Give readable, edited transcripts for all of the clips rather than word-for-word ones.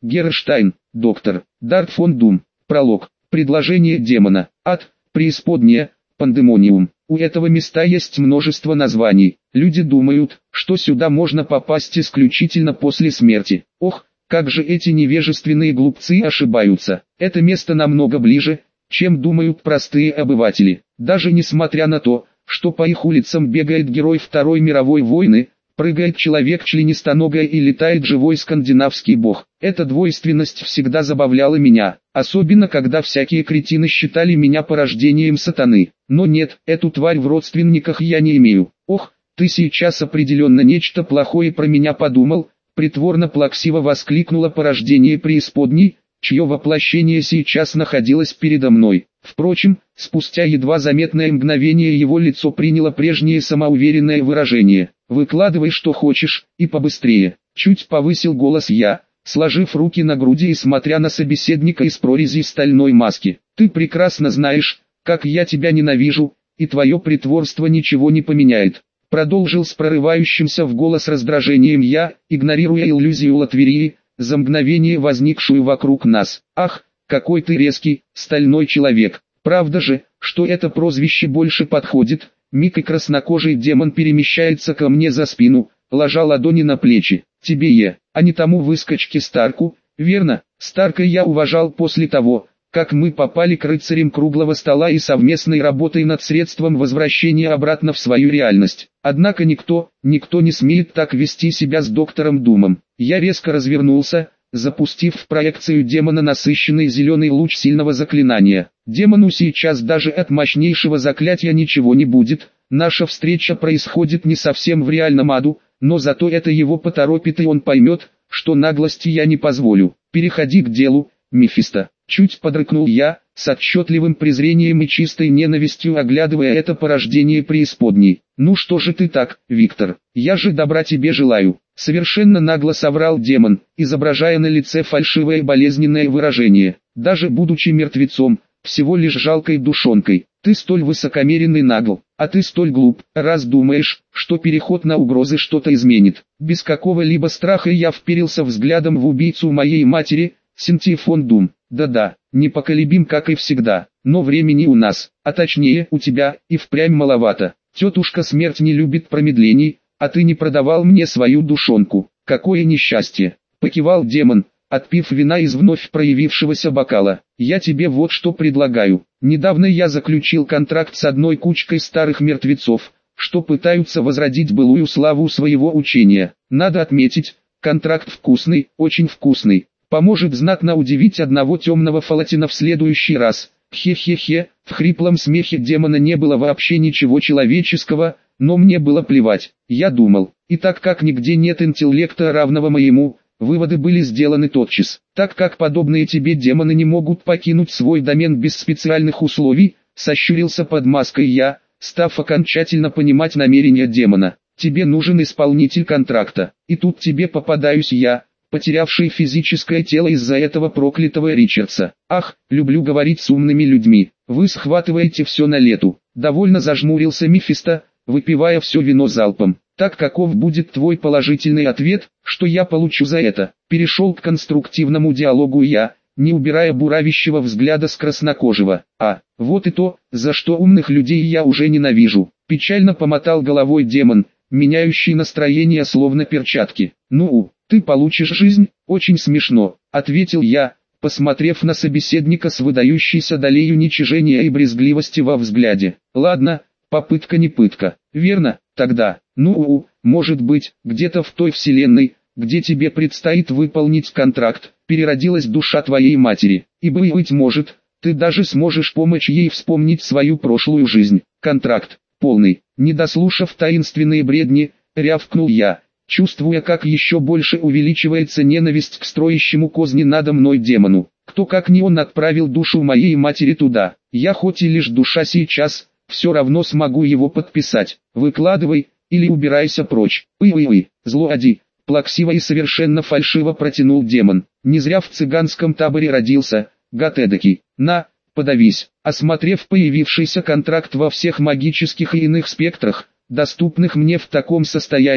Геррштайн, доктор, Дарт фон Дум. Пролог. Предложение демона. Ад, преисподняя, пандемониум. У этого места есть множество названий. Люди думают, что сюда можно попасть исключительно после смерти. Ох, как же эти невежественные глупцы ошибаются. Это место намного ближе, чем думают простые обыватели. Даже несмотря на то, что по их улицам бегает герой Второй мировой войны, прыгает человек-членистоногое и летает живой скандинавский бог. Эта двойственность всегда забавляла меня, особенно когда всякие кретины считали меня порождением сатаны. Но нет, эту тварь в родственниках я не имею. Ох, ты сейчас определенно нечто плохое про меня подумал, притворно-плаксиво воскликнуло порождение преисподней, чье воплощение сейчас находилось передо мной. Впрочем, спустя едва заметное мгновение его лицо приняло прежнее самоуверенное выражение. «Выкладывай что хочешь, и побыстрее», — чуть повысил голос я, сложив руки на груди и смотря на собеседника из прорези стальной маски. «Ты прекрасно знаешь, как я тебя ненавижу, и твое притворство ничего не поменяет», — продолжил с прорывающимся в голос раздражением я, игнорируя иллюзию Латверии, за мгновение возникшую вокруг нас. «Ах, какой ты резкий, стальной человек! Правда же, что это прозвище больше подходит?» Миг и краснокожий демон перемещается ко мне за спину, ложа ладони на плечи. «Тебе, а не тому выскочке Старку, верно?» Старка я уважал после того, как мы попали к рыцарям круглого стола и совместной работой над средством возвращения обратно в свою реальность. Однако никто не смеет так вести себя с доктором Думом. Я резко развернулся, запустив в проекцию демона насыщенный зеленый луч сильного заклинания. Демону сейчас даже от мощнейшего заклятия ничего не будет, наша встреча происходит не совсем в реальном аду, но зато это его поторопит и он поймет, что наглости я не позволю. «Переходи к делу, Мефисто», — чуть подрыкнул я, с отчетливым презрением и чистой ненавистью оглядывая это порождение преисподней. «Ну что же ты так, Виктор, я же добра тебе желаю». Совершенно нагло соврал демон, изображая на лице фальшивое болезненное выражение. «Даже будучи мертвецом, всего лишь жалкой душонкой, ты столь высокомерен и нагл, а ты столь глуп, раз думаешь, что переход на угрозы что-то изменит». Без какого-либо страха я вперился взглядом в убийцу моей матери, Синтии фон Дум. Да-да, непоколебим как и всегда, но времени у нас, а точнее у тебя, и впрямь маловато. Тетушка смерть не любит промедлений, а ты не продавал мне свою душонку. Какое несчастье!» Покивал демон, отпив вина из вновь проявившегося бокала. «Я тебе вот что предлагаю. Недавно я заключил контракт с одной кучкой старых мертвецов, что пытаются возродить былую славу своего учения. Надо отметить, контракт вкусный, очень вкусный. Поможет знатно удивить одного темного фалатина в следующий раз». Хе-хе-хе, в хриплом смехе демона не было вообще ничего человеческого, но мне было плевать. Я думал, и так как нигде нет интеллекта равного моему, выводы были сделаны тотчас. Так как подобные тебе демоны не могут покинуть свой домен без специальных условий, сощурился под маской я, став окончательно понимать намерения демона. «Тебе нужен исполнитель контракта, и тут тебе попадаюсь я, потерявший физическое тело из-за этого проклятого Ричардса. Ах, люблю говорить с умными людьми, вы схватываете все на лету». Довольно зажмурился Мефисто, выпивая все вино залпом. «Так каков будет твой положительный ответ, что я получу за это?» Перешел к конструктивному диалогу я, не убирая буравящего взгляда с краснокожего. «А, вот и то, за что умных людей я уже ненавижу». Печально помотал головой демон, меняющий настроение словно перчатки. «Ну, ты получишь жизнь, очень смешно», — ответил я, посмотрев на собеседника с выдающейся долей уничижения и брезгливости во взгляде. «Ладно, попытка не пытка, верно? Тогда, может быть, где-то в той вселенной, где тебе предстоит выполнить контракт, переродилась душа твоей матери, и быть может, ты даже сможешь помочь ей вспомнить свою прошлую жизнь». Контракт полный. Не дослушав таинственные бредни, рявкнул я, чувствуя, как еще больше увеличивается ненависть к строящему козни надо мной демону. Кто как не он отправил душу моей матери туда. Я хоть и лишь душа сейчас, все равно смогу его подписать. Выкладывай, или убирайся прочь. Злоади, плаксиво и совершенно фальшиво протянул демон. Не зря в цыганском таборе родился, гад эдакий. На, подавись. Осмотрев появившийся контракт во всех магических и иных спектрах, доступных мне в таком состоянии,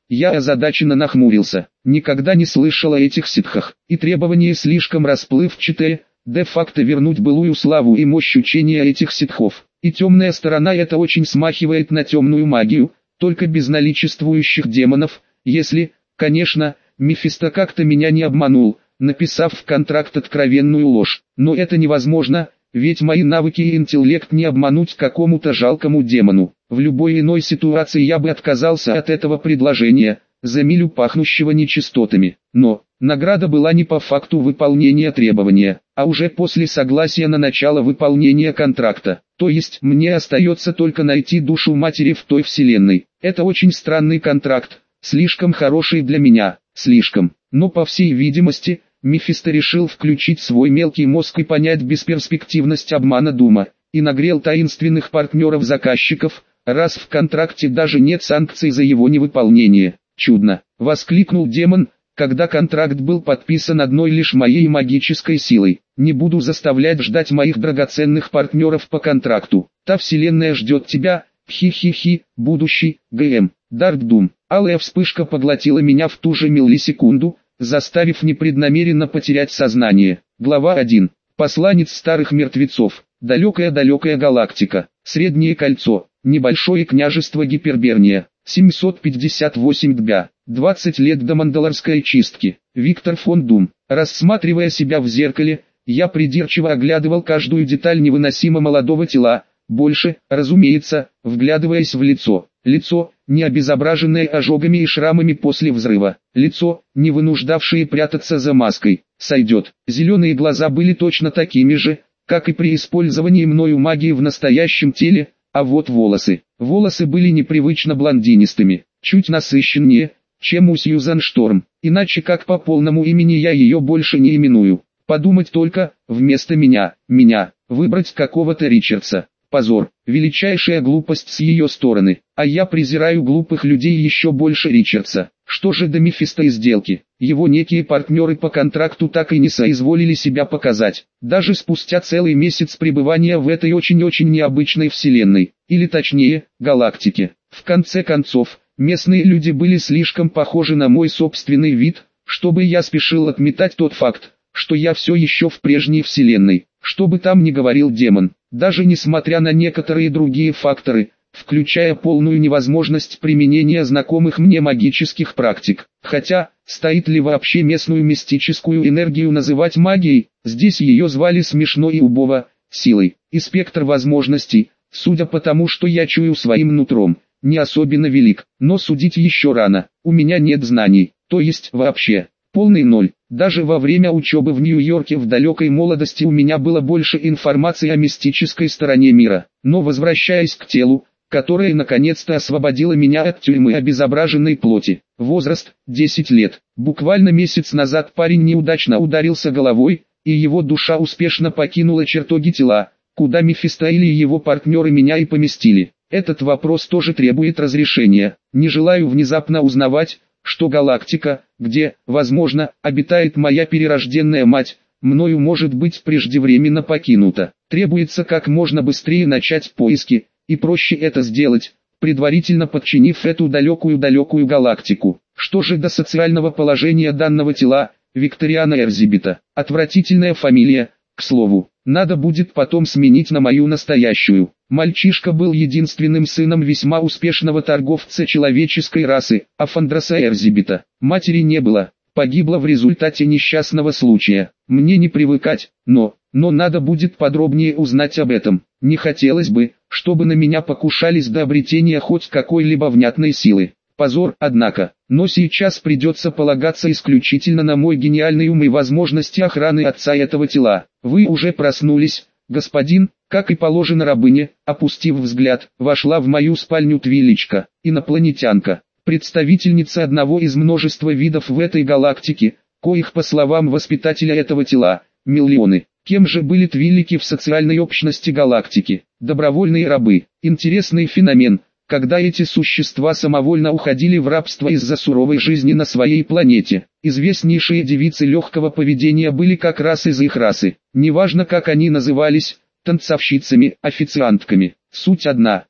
Я озадаченно нахмурился. Никогда не слышал о этих ситхах, и требование слишком расплывчатое, де-факто вернуть былую славу и мощь учения этих ситхов. И темная сторона это очень смахивает на темную магию, только без наличествующих демонов, если, конечно, Мефисто как-то меня не обманул, написав в контракт откровенную ложь. Но это невозможно, ведь мои навыки и интеллект не обмануть какому-то жалкому демону. В любой иной ситуации я бы отказался от этого предложения, за милю пахнущего нечистотами. Но награда была не по факту выполнения требования, а уже после согласия на начало выполнения контракта. То есть мне остается только найти душу матери в той вселенной. Это очень странный контракт, слишком хороший для меня, слишком. Но по всей видимости, Мефисто решил включить свой мелкий мозг и понять бесперспективность обмана Дума, и нагрел таинственных партнеров-заказчиков, раз в контракте даже нет санкций за его невыполнение. «Чудно!» — воскликнул демон, когда контракт был подписан одной лишь моей магической силой. «Не буду заставлять ждать моих драгоценных партнеров по контракту. Та вселенная ждет тебя, хи-хи-хи, будущий, ГМ». Дарк Дум. Алая вспышка поглотила меня в ту же миллисекунду, заставив непреднамеренно потерять сознание. Глава 1. Посланец старых мертвецов. Далекая-далекая галактика. Среднее кольцо. Небольшое княжество Гиперберния. 758 дбя. 20 лет до Мандалорской чистки. Виктор фон Дум. Рассматривая себя в зеркале, я придирчиво оглядывал каждую деталь невыносимо молодого тела, больше, разумеется, вглядываясь в лицо. Лицо, не обезображенное ожогами и шрамами после взрыва. Лицо, не вынуждавшее прятаться за маской. Сойдет. Зеленые глаза были точно такими же, как и при использовании мною магии в настоящем теле, а вот волосы. Волосы были непривычно блондинистыми, чуть насыщеннее, чем у Сьюзан Шторм. Иначе как по полному имени я ее больше не именую. Подумать только, вместо меня, выбрать какого-то Ричардса. Позор, величайшая глупость с ее стороны, а я презираю глупых людей еще больше Ричардса. Что же до Мефисто и сделки? Его некие партнеры по контракту так и не соизволили себя показать, даже спустя целый месяц пребывания в этой очень-очень необычной вселенной, или точнее, галактике. В конце концов, местные люди были слишком похожи на мой собственный вид, чтобы я спешил отметать тот факт, что я все еще в прежней вселенной. Что бы там ни говорил демон, даже несмотря на некоторые другие факторы, включая полную невозможность применения знакомых мне магических практик. Хотя, стоит ли вообще местную мистическую энергию называть магией, здесь ее звали смешно и убого, силой. И спектр возможностей, судя по тому, что я чую своим нутром, не особенно велик, но судить еще рано, у меня нет знаний, то есть вообще. Полный ноль. Даже во время учебы в Нью-Йорке в далекой молодости у меня было больше информации о мистической стороне мира. Но возвращаясь к телу, которое наконец-то освободило меня от тюрьмы обезображенной плоти. Возраст – 10 лет. Буквально месяц назад парень неудачно ударился головой, и его душа успешно покинула чертоги тела, куда Мефисто или его партнеры меня и поместили. Этот вопрос тоже требует разрешения. Не желаю внезапно узнавать, что галактика, где, возможно, обитает моя перерожденная мать, мною может быть преждевременно покинута. Требуется как можно быстрее начать поиски, и проще это сделать, предварительно подчинив эту далекую галактику. Что же до социального положения данного тела, Викториана Эрзибита? Отвратительная фамилия, к слову, надо будет потом сменить на мою настоящую. Мальчишка был единственным сыном весьма успешного торговца человеческой расы, Афандроса Эрзибита. Матери не было, погибла в результате несчастного случая. Мне не привыкать, но надо будет подробнее узнать об этом. Не хотелось бы, чтобы на меня покушались до обретения хоть какой-либо внятной силы. Позор, однако, но сейчас придется полагаться исключительно на мой гениальный ум и возможности охраны отца этого тела. Вы уже проснулись, господин, как и положено рабыне, опустив взгляд, вошла в мою спальню Твиличка, инопланетянка, представительница одного из множества видов в этой галактике, коих, по словам воспитателя этого тела, миллионы. Кем же были твилики в социальной общности галактики? Добровольные рабы. Интересный феномен, когда эти существа самовольно уходили в рабство из-за суровой жизни на своей планете. Известнейшие девицы легкого поведения были как раз из их расы. Неважно как они назывались, танцовщицами, официантками. Суть одна,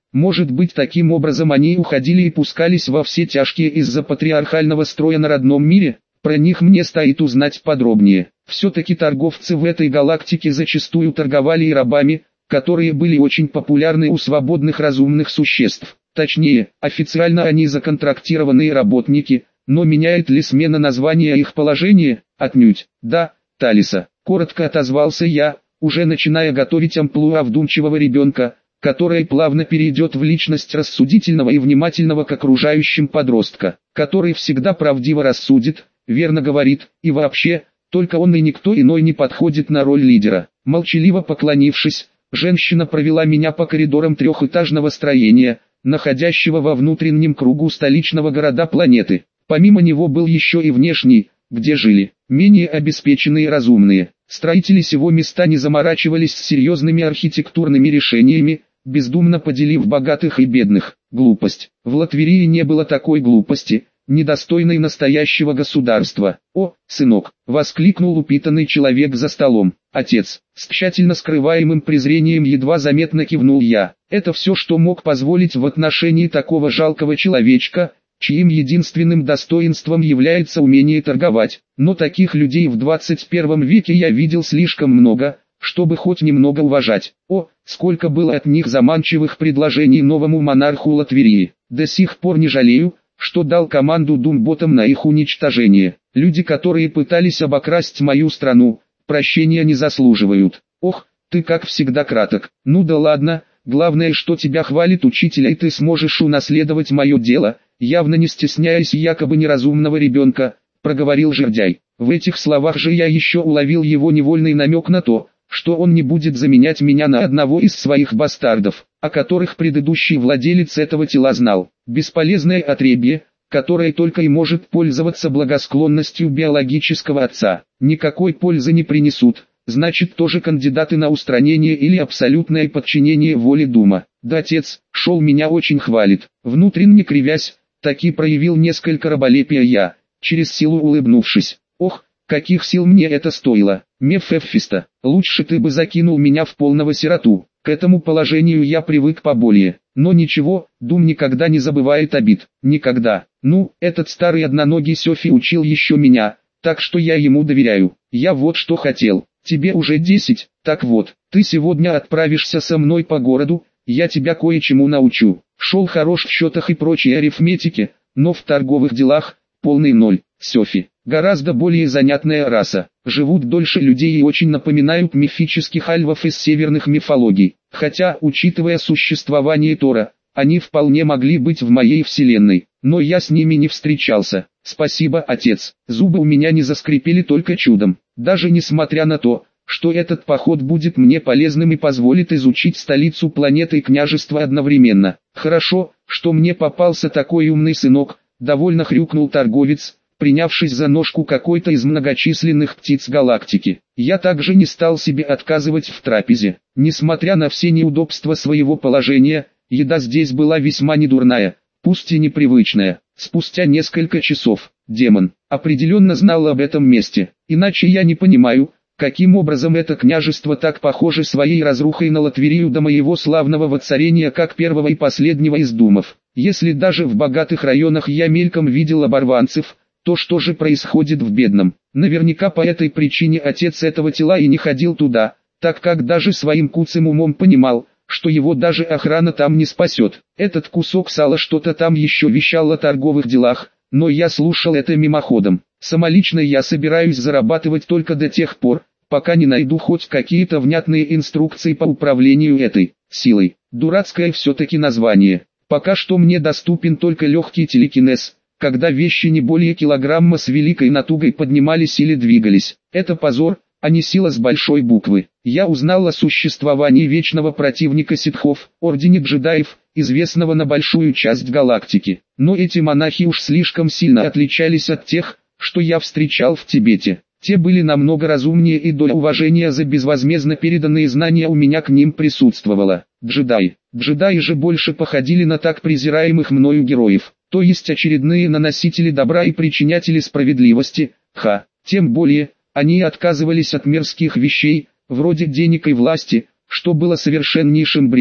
Может быть, таким образом они уходили и пускались во все тяжкие из-за патриархального строя на родном мире? Про них мне стоит узнать подробнее. Все-таки торговцы в этой галактике зачастую торговали и рабами, которые были очень популярны у свободных разумных существ. Точнее, официально они законтрактированные работники, но меняет ли смена названия их положение? Отнюдь. Да, Талиса. Коротко отозвался я, уже начиная готовить амплуа вдумчивого ребенка, которая плавно перейдет в личность рассудительного и внимательного к окружающим подростка, который всегда правдиво рассудит, верно говорит, и вообще, только он и никто иной не подходит на роль лидера. Молчаливо поклонившись, женщина провела меня по коридорам трехэтажного строения, находящего во внутреннем кругу столичного города планеты. Помимо него был еще и внешний, где жили менее обеспеченные и разумные. Строители сего места не заморачивались с серьезными архитектурными решениями, бездумно поделив богатых и бедных. Глупость. В Латверии не было такой глупости, недостойной настоящего государства. «О, сынок!» — воскликнул упитанный человек за столом. «Отец!» — с тщательно скрываемым презрением едва заметно кивнул я. «Это все, что мог позволить в отношении такого жалкого человечка, чьим единственным достоинством является умение торговать. Но таких людей в 21 веке я видел слишком много, чтобы хоть немного уважать. О, сколько было от них заманчивых предложений новому монарху Латверии. До сих пор не жалею, что дал команду думботам на их уничтожение. Люди, которые пытались обокрасть мою страну, прощения не заслуживают. Ох, ты как всегда краток. Ну да ладно, главное, что тебя хвалит учитель, и ты сможешь унаследовать мое дело, явно не стесняясь якобы неразумного ребенка, проговорил жердяй. В этих словах же я еще уловил его невольный намек на то, что он не будет заменять меня на одного из своих бастардов, о которых предыдущий владелец этого тела знал. Бесполезное отребье, которое только и может пользоваться благосклонностью биологического отца. Никакой пользы не принесут, значит тоже кандидаты на устранение или абсолютное подчинение воле Дума. Да, отец, шел меня очень хвалит. Внутренне кривясь, таки проявил несколько раболепия я, через силу улыбнувшись. Ох, каких сил мне это стоило. Мефефиста, лучше ты бы закинул меня в полного сироту. К этому положению я привык поболее. Но ничего, Дум никогда не забывает обид. Никогда. Ну, этот старый одноногий Сёфи учил еще меня, так что я ему доверяю. Я вот что хотел. Тебе уже 10, так вот, ты сегодня отправишься со мной по городу, я тебя кое-чему научу. Шел хорош в счетах и прочей арифметике, но в торговых делах полный ноль. Сёфи гораздо более занятная раса, живут дольше людей и очень напоминают мифических альвов из северных мифологий. Хотя, учитывая существование Тора, они вполне могли быть в моей вселенной, но я с ними не встречался. Спасибо, отец. Зубы у меня не заскрипели только чудом, даже несмотря на то, что этот поход будет мне полезным и позволит изучить столицу планеты и княжество одновременно. Хорошо, что мне попался такой умный сынок, довольно хрюкнул торговец, принявшись за ножку какой-то из многочисленных птиц галактики. Я также не стал себе отказывать в трапезе. Несмотря на все неудобства своего положения, еда здесь была весьма недурная, пусть и непривычная. Спустя несколько часов, демон определенно знал об этом месте, иначе я не понимаю, каким образом это княжество так похоже своей разрухой на Латверию до моего славного воцарения как первого и последнего из думов. Если даже в богатых районах я мельком видел оборванцев, то что же происходит в бедном? Наверняка по этой причине отец этого тела и не ходил туда, так как даже своим куцым умом понимал, что его даже охрана там не спасет. Этот кусок сала что-то там еще вещал о торговых делах, но я слушал это мимоходом. Самолично я собираюсь зарабатывать только до тех пор, пока не найду хоть какие-то внятные инструкции по управлению этой силой. Дурацкое все-таки название. Пока что мне доступен только легкий телекинез, когда вещи не более килограмма с великой натугой поднимались или двигались. Это позор, а не сила с большой буквы. Я узнал о существовании вечного противника ситхов, ордене джедаев, известного на большую часть галактики. Но эти монахи уж слишком сильно отличались от тех, что я встречал в Тибете. Те были намного разумнее, и доля уважения за безвозмездно переданные знания у меня к ним присутствовала. Джедаи. Джедаи же больше походили на так презираемых мною героев, то есть очередные наносители добра и причинятели справедливости. Тем более, они отказывались от мерзких вещей, вроде денег и власти, что было совершеннейшим бредом.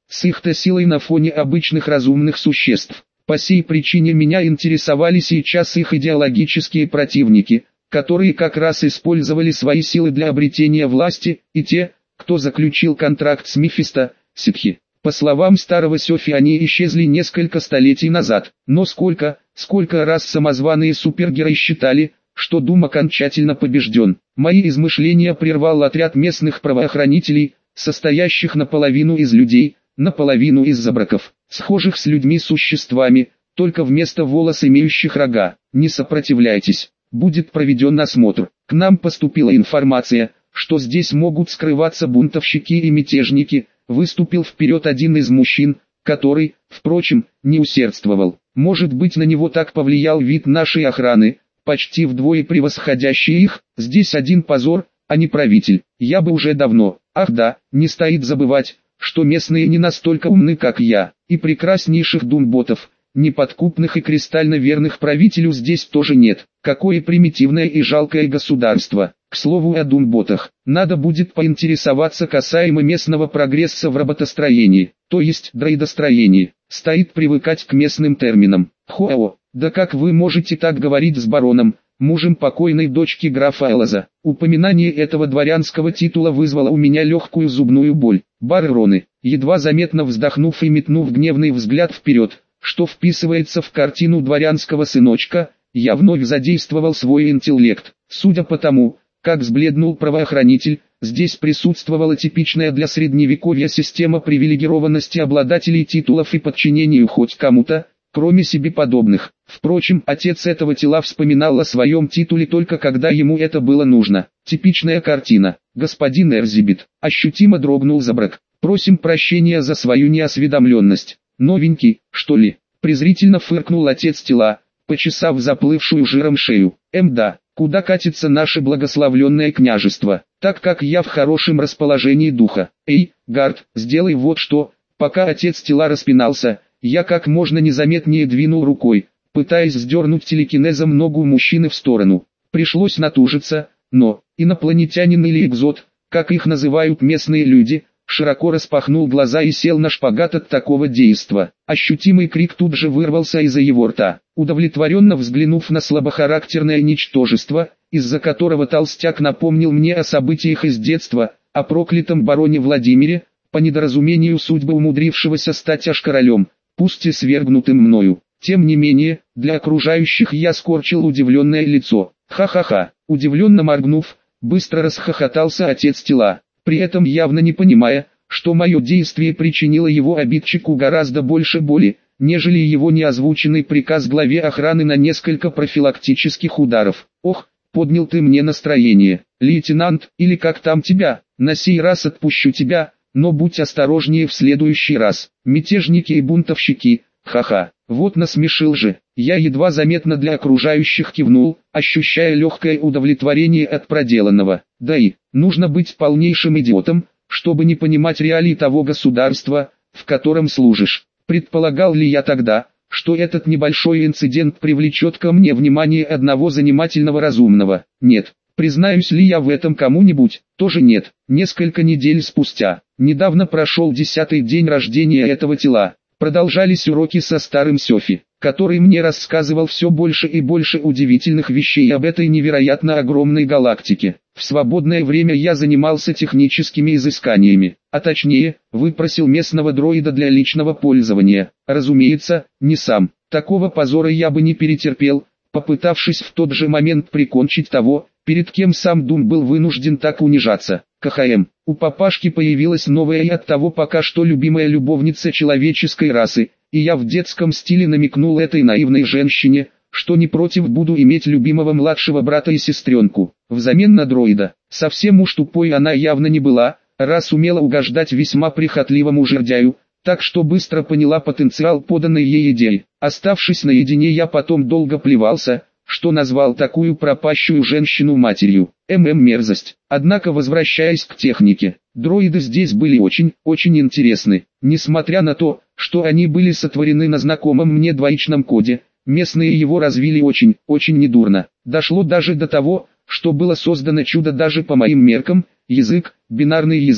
с их-то силой на фоне обычных разумных существ. По сей причине меня интересовали сейчас их идеологические противники, которые как раз использовали свои силы для обретения власти, и те, кто заключил контракт с Мефисто, ситхи. По словам старого Сёфи, они исчезли несколько столетий назад, но сколько раз самозваные супергерои считали, что Дум окончательно побежден. Мои измышления прервал отряд местных правоохранителей, состоящих наполовину из людей, наполовину из забраков, схожих с людьми существами, только вместо волос имеющих рога. Не сопротивляйтесь, будет проведен осмотр. К нам поступила информация, что здесь могут скрываться бунтовщики и мятежники. Выступил вперед один из мужчин, который, впрочем, не усердствовал. Может быть, на него так повлиял вид нашей охраны, почти вдвое превосходящий их. Здесь один позор, а не правитель. Я бы уже давно. Ах да, не стоит забывать, что местные не настолько умны, как я, и прекраснейших думботов, неподкупных и кристально верных правителю здесь тоже нет. Какое примитивное и жалкое государство. К слову о думботах, надо будет поинтересоваться касаемо местного прогресса в роботостроении, то есть дроидостроении. Стоит привыкать к местным терминам. Хоао, да как вы можете так говорить с бароном, мужем покойной дочки графа Элоза? Упоминание этого дворянского титула вызвало у меня легкую зубную боль. Барроны, едва заметно вздохнув и метнув гневный взгляд вперед, что вписывается в картину дворянского сыночка, я вновь задействовал свой интеллект. Судя по тому, как сбледнул правоохранитель, здесь присутствовала типичная для средневековья система привилегированности обладателей титулов и подчинению хоть кому-то, кроме себе подобных. Впрочем, отец этого тела вспоминал о своем титуле только когда ему это было нужно. Типичная картина. Господин Эрзибит ощутимо дрогнул забрак. Просим прощения за свою неосведомленность. Новенький, что ли? Презрительно фыркнул отец тела, почесав заплывшую жиром шею. Да. Куда катится наше благословленное княжество, так как я в хорошем расположении духа. Эй, Гард, сделай вот что. Пока отец тела распинался, я как можно незаметнее двинул рукой, пытаясь сдернуть телекинезом ногу мужчины в сторону. Пришлось натужиться, но инопланетянин или экзот, как их называют местные люди, широко распахнул глаза и сел на шпагат от такого действа. Ощутимый крик тут же вырвался из-за его рта. Удовлетворенно взглянув на слабохарактерное ничтожество, из-за которого толстяк напомнил мне о событиях из детства, о проклятом бароне Владимире, по недоразумению судьбы умудрившегося стать аж королем, пусть и свергнутым мною. Тем не менее, для окружающих я скорчил удивленное лицо. Ха-ха-ха, удивленно моргнув, быстро расхохотался отец тела, при этом явно не понимая, что мое действие причинило его обидчику гораздо больше боли, нежели его неозвученный приказ главе охраны на несколько профилактических ударов. Ох, поднял ты мне настроение, лейтенант, или как там тебя, на сей раз отпущу тебя, но будь осторожнее в следующий раз. Мятежники и бунтовщики, ха-ха, вот насмешил же. Я едва заметно для окружающих кивнул, ощущая легкое удовлетворение от проделанного. Да и, нужно быть полнейшим идиотом, чтобы не понимать реалий того государства, в котором служишь. Предполагал ли я тогда, что этот небольшой инцидент привлечет ко мне внимание одного занимательного разумного? Нет. Признаюсь ли я в этом кому-нибудь? Тоже нет. Несколько недель спустя, недавно прошел 10-й день рождения этого тела. Продолжались уроки со старым Сёфи, который мне рассказывал все больше и больше удивительных вещей об этой невероятно огромной галактике. В свободное время я занимался техническими изысканиями, а точнее, выпросил местного дроида для личного пользования. Разумеется, не сам. Такого позора я бы не перетерпел, попытавшись в тот же момент прикончить того, перед кем сам Дум был вынужден так унижаться. КХМ. У папашки появилась новая и оттого пока что любимая любовница человеческой расы, и я в детском стиле намекнул этой наивной женщине, что не против буду иметь любимого младшего брата и сестренку, взамен на дроида. Совсем уж тупой она явно не была, раз умела угождать весьма прихотливому жердяю, так что быстро поняла потенциал поданной ей идеи. Оставшись наедине, я потом долго плевался, что назвал такую пропащую женщину матерью. Мерзость. Однако, возвращаясь к технике, дроиды здесь были очень интересны. Несмотря на то, что они были сотворены на знакомом мне двоичном коде, местные его развили очень недурно. Дошло даже до того, что было создано чудо даже по моим меркам, язык, бинарный язык,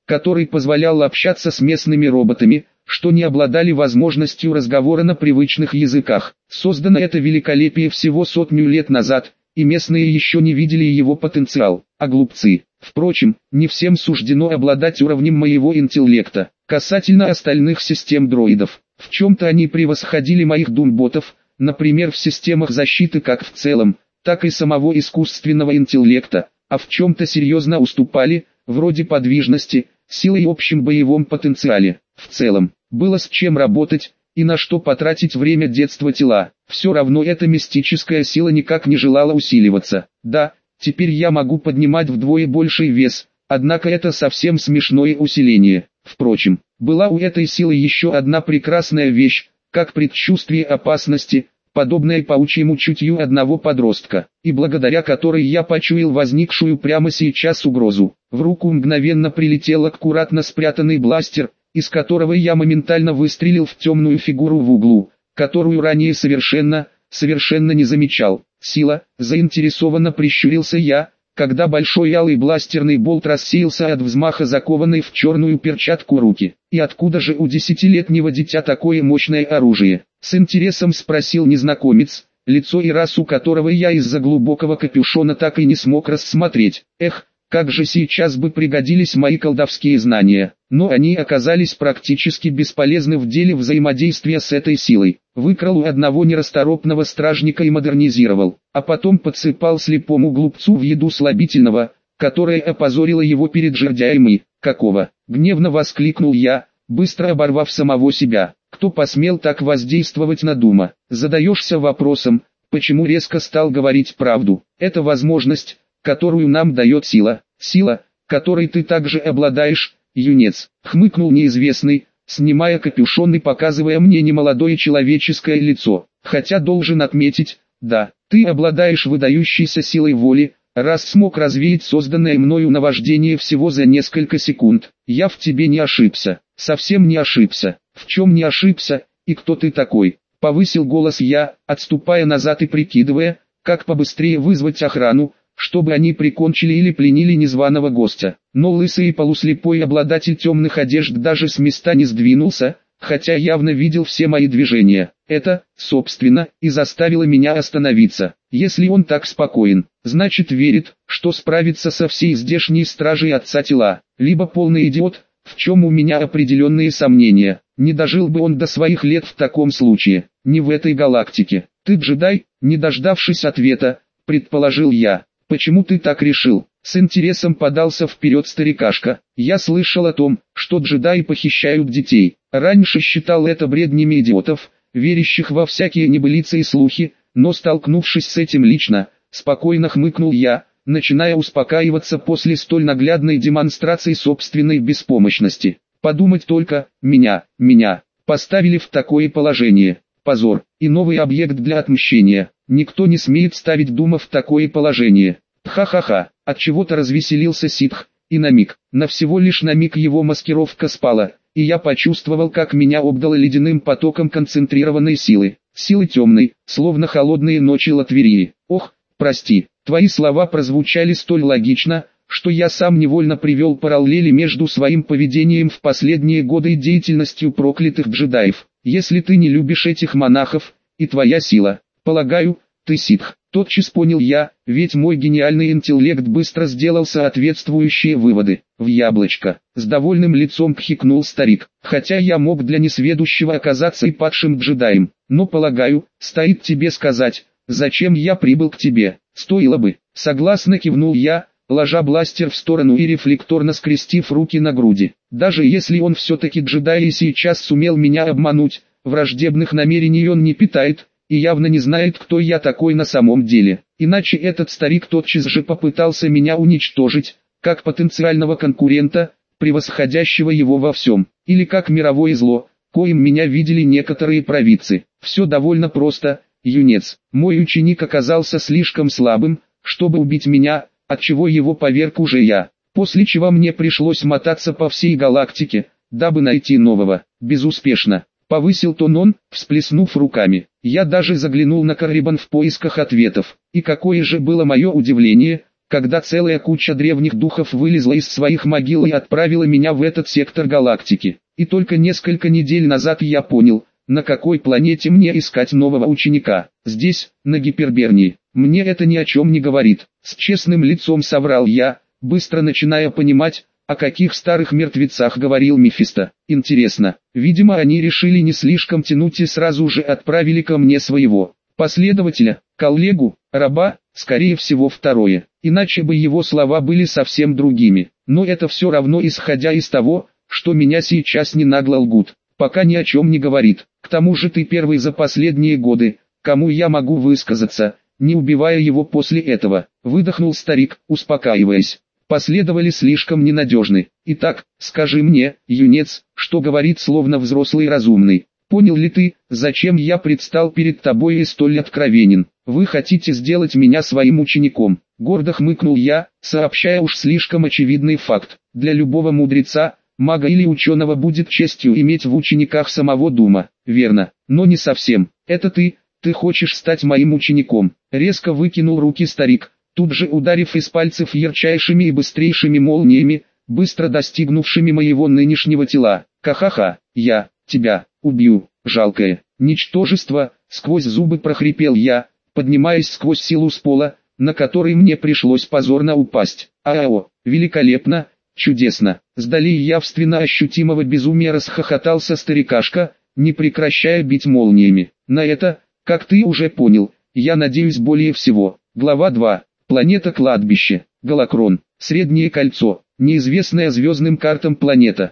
который позволял общаться с местными роботами, что не обладали возможностью разговора на привычных языках. Создано это великолепие всего 100 лет назад, и местные еще не видели его потенциал, а глупцы. Впрочем, не всем суждено обладать уровнем моего интеллекта. Касательно остальных систем дроидов, в чем-то они превосходили моих думботов, например в системах защиты как в целом, так и самого искусственного интеллекта, а в чем-то серьезно уступали, вроде подвижности, силы и общем боевом потенциале. В целом, было с чем работать, и на что потратить время детства тела. Все равно эта мистическая сила никак не желала усиливаться. Да, теперь я могу поднимать вдвое больший вес, однако это совсем смешное усиление. Впрочем, была у этой силы еще одна прекрасная вещь, как предчувствие опасности, подобное паучьему чутью одного подростка, и благодаря которой я почуял возникшую прямо сейчас угрозу. В руку мгновенно прилетел аккуратно спрятанный бластер, из которого я моментально выстрелил в темную фигуру в углу, которую ранее совершенно не замечал. Сила, заинтересованно прищурился я, когда большой алый бластерный болт рассеялся от взмаха закованной в черную перчатку руки. И откуда же у 10-летнего дитя такое мощное оружие? С интересом спросил незнакомец, лицо и расу которого я из-за глубокого капюшона так и не смог рассмотреть. Эх, как же сейчас бы пригодились мои колдовские знания, но они оказались практически бесполезны в деле взаимодействия с этой силой. Выкрал у одного нерасторопного стражника и модернизировал, а потом подсыпал слепому глупцу в еду слабительного, которое опозорило его перед жердяем и... Какого? Гневно воскликнул я, быстро оборвав самого себя. Кто посмел так воздействовать на Дума? Задаешься вопросом, почему резко стал говорить правду. Это возможность, которую нам дает сила, которой ты также обладаешь, юнец, хмыкнул неизвестный, снимая капюшон и показывая мне немолодое человеческое лицо. Хотя должен отметить, да, ты обладаешь выдающейся силой воли, раз смог развеять созданное мною наваждение всего за несколько секунд. Я в тебе не ошибся, совсем не ошибся. В чем не ошибся, и кто ты такой? Повысил голос я, отступая назад и прикидывая, как побыстрее вызвать охрану, чтобы они прикончили или пленили незваного гостя. Но лысый и полуслепой обладатель темных одежд даже с места не сдвинулся, хотя явно видел все мои движения. Это, собственно, и заставило меня остановиться. Если он так спокоен, значит верит, что справится со всей здешней стражей отца тела. Либо полный идиот, в чем у меня определенные сомнения. Не дожил бы он до своих лет в таком случае, не в этой галактике. Ты джедай, не дождавшись ответа, предположил я. Почему ты так решил? С интересом подался вперед старикашка. Я слышал о том, что джедаи похищают детей. Раньше считал это бреднями идиотов, верящих во всякие небылицы и слухи, но столкнувшись с этим лично, спокойно хмыкнул я, начиная успокаиваться после столь наглядной демонстрации собственной беспомощности. Подумать только, меня поставили в такое положение. Позор, и новый объект для отмщения. Никто не смеет ставить Дума в такое положение. Ха-ха-ха, отчего-то развеселился ситх, и на всего лишь на миг его маскировка спала, и я почувствовал, как меня обдало ледяным потоком концентрированной силы. Силы темной, словно холодные ночи Латверии. Ох, прости, твои слова прозвучали столь логично, что я сам невольно привел параллели между своим поведением в последние годы и деятельностью проклятых джедаев. Если ты не любишь этих монахов, и твоя сила, полагаю, ты ситх. Тотчас понял я, ведь мой гениальный интеллект быстро сделал соответствующие выводы. В яблочко. С довольным лицом кхикнул старик. Хотя я мог для несведущего оказаться и падшим джедаем. Но полагаю, стоит тебе сказать, зачем я прибыл к тебе. Стоило бы. Согласно кивнул я, ложа бластер в сторону и рефлекторно скрестив руки на груди. Даже если он все-таки джедай и сейчас сумел меня обмануть, враждебных намерений он не питает, и явно не знает, кто я такой на самом деле. Иначе этот старик тотчас же попытался меня уничтожить, как потенциального конкурента, превосходящего его во всем, или как мировое зло, коим меня видели некоторые провидцы. Все довольно просто, юнец. Мой ученик оказался слишком слабым, чтобы убить меня, отчего его поверг уже я, после чего мне пришлось мотаться по всей галактике, дабы найти нового. Безуспешно. Повысил тон он, всплеснув руками. Я даже заглянул на Каррибан в поисках ответов. И какое же было мое удивление, когда целая куча древних духов вылезла из своих могил и отправила меня в этот сектор галактики. И только несколько недель назад я понял, на какой планете мне искать нового ученика. Здесь, на Гипербернии. Мне это ни о чем не говорит. С честным лицом соврал я, быстро начиная понимать, о каких старых мертвецах говорил Мефисто. Интересно, видимо они решили не слишком тянуть и сразу же отправили ко мне своего последователя, коллегу, раба, скорее всего второе. Иначе бы его слова были совсем другими. Но это все равно исходя из того, что меня сейчас не нагло лгут. Пока ни о чем не говорит. К тому же ты первый за последние годы, кому я могу высказаться, не убивая его после этого. Выдохнул старик, успокаиваясь. Последовали слишком ненадежны. Итак, скажи мне, юнец, что говорит словно взрослый и разумный. Понял ли ты, зачем я предстал перед тобой и столь откровенен? Вы хотите сделать меня своим учеником. Гордо хмыкнул я, сообщая уж слишком очевидный факт. Для любого мудреца, мага или ученого будет честью иметь в учениках самого Дума. Верно, но не совсем. Это ты хочешь стать моим учеником. Резко выкинул руки старик, тут же ударив из пальцев ярчайшими и быстрейшими молниями, быстро достигнувшими моего нынешнего тела. Ха-ха-ха, я тебя убью, жалкое ничтожество, сквозь зубы прохрипел я, поднимаясь сквозь силу с пола, на который мне пришлось позорно упасть. Ао, великолепно, чудесно. Сдали явственно ощутимого безумия расхохотался старикашка, не прекращая бить молниями. На это, как ты уже понял, я надеюсь более всего. Глава 2. Планета кладбище. Галакрон. Среднее кольцо. Неизвестная звездным картам планета.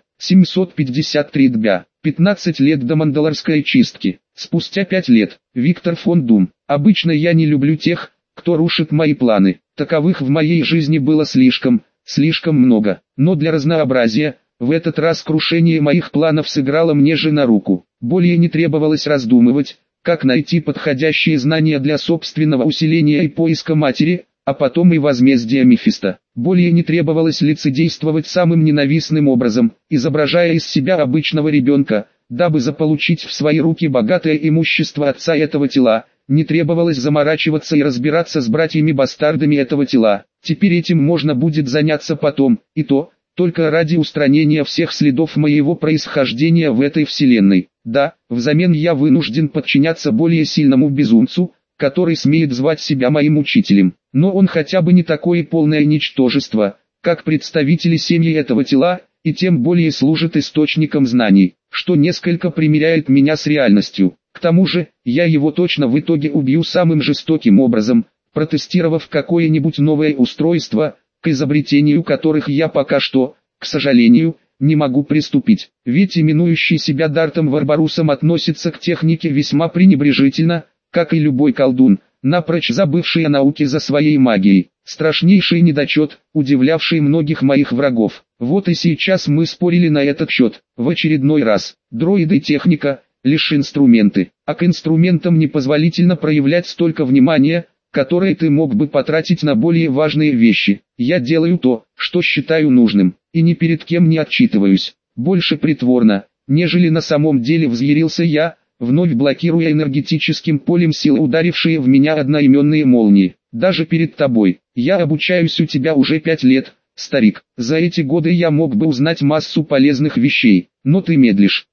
753 дбя. 15 лет до мандалорской чистки. Спустя 5 лет. Виктор фон Дум. Обычно я не люблю тех, кто рушит мои планы. Таковых в моей жизни было слишком много. Но для разнообразия, в этот раз крушение моих планов сыграло мне же на руку. Более не требовалось раздумывать, как найти подходящие знания для собственного усиления и поиска матери, а потом и возмездия Мефисто. Более не требовалось лицедействовать самым ненавистным образом, изображая из себя обычного ребенка, дабы заполучить в свои руки богатое имущество отца этого тела. Не требовалось заморачиваться и разбираться с братьями-бастардами этого тела. Теперь этим можно будет заняться потом, и то, только ради устранения всех следов моего происхождения в этой вселенной. Да, взамен я вынужден подчиняться более сильному безумцу, который смеет звать себя моим учителем. Но он хотя бы не такое полное ничтожество, как представители семьи этого тела, и тем более служит источником знаний, что несколько примиряет меня с реальностью. К тому же, я его точно в итоге убью самым жестоким образом, протестировав какое-нибудь новое устройство, к изобретению которых я пока что, к сожалению, не могу приступить. Ведь именующий себя Дартом Варбарусом относится к технике весьма пренебрежительно, как и любой колдун, напрочь забывший о науке за своей магией. Страшнейший недочет, удивлявший многих моих врагов. Вот и сейчас мы спорили на этот счет, в очередной раз. Дроиды и техника – лишь инструменты, а к инструментам непозволительно проявлять столько внимания, которое ты мог бы потратить на более важные вещи. Я делаю то, что считаю нужным, и ни перед кем не отчитываюсь. Больше притворно, нежели на самом деле взъярился я, вновь блокируя энергетическим полем силы ударившие в меня одноименные молнии. Даже перед тобой. Я обучаюсь у тебя уже 5 лет, старик. За эти годы я мог бы узнать массу полезных вещей, но ты медлишь,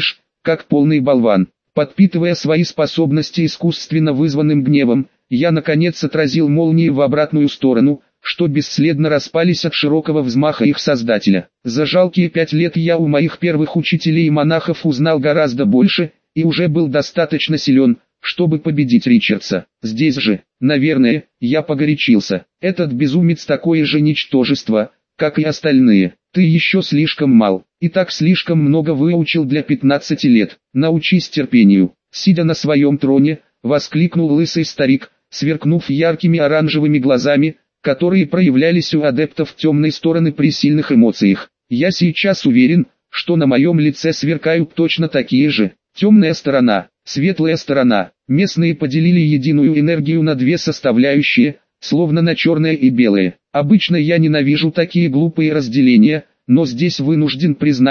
как полный болван. Подпитывая свои способности искусственно вызванным гневом, я наконец отразил молнии в обратную сторону, что бесследно распались от широкого взмаха их создателя. За жалкие 5 лет я у моих первых учителей и монахов узнал гораздо больше, и уже был достаточно силен, чтобы победить Ричардса. Здесь же, наверное, я погорячился. Этот безумец такое же ничтожество, как и остальные. Ты еще слишком мал, и так слишком много выучил для 15 лет. Научись терпению. Сидя на своем троне, воскликнул лысый старик, сверкнув яркими оранжевыми глазами, которые проявлялись у адептов темной стороны при сильных эмоциях. Я сейчас уверен, что на моем лице сверкают точно такие же. Темная сторона, светлая сторона. Местные поделили единую энергию на две составляющие, словно на черное и белое. Обычно я ненавижу такие глупые разделения, но здесь вынужден признать,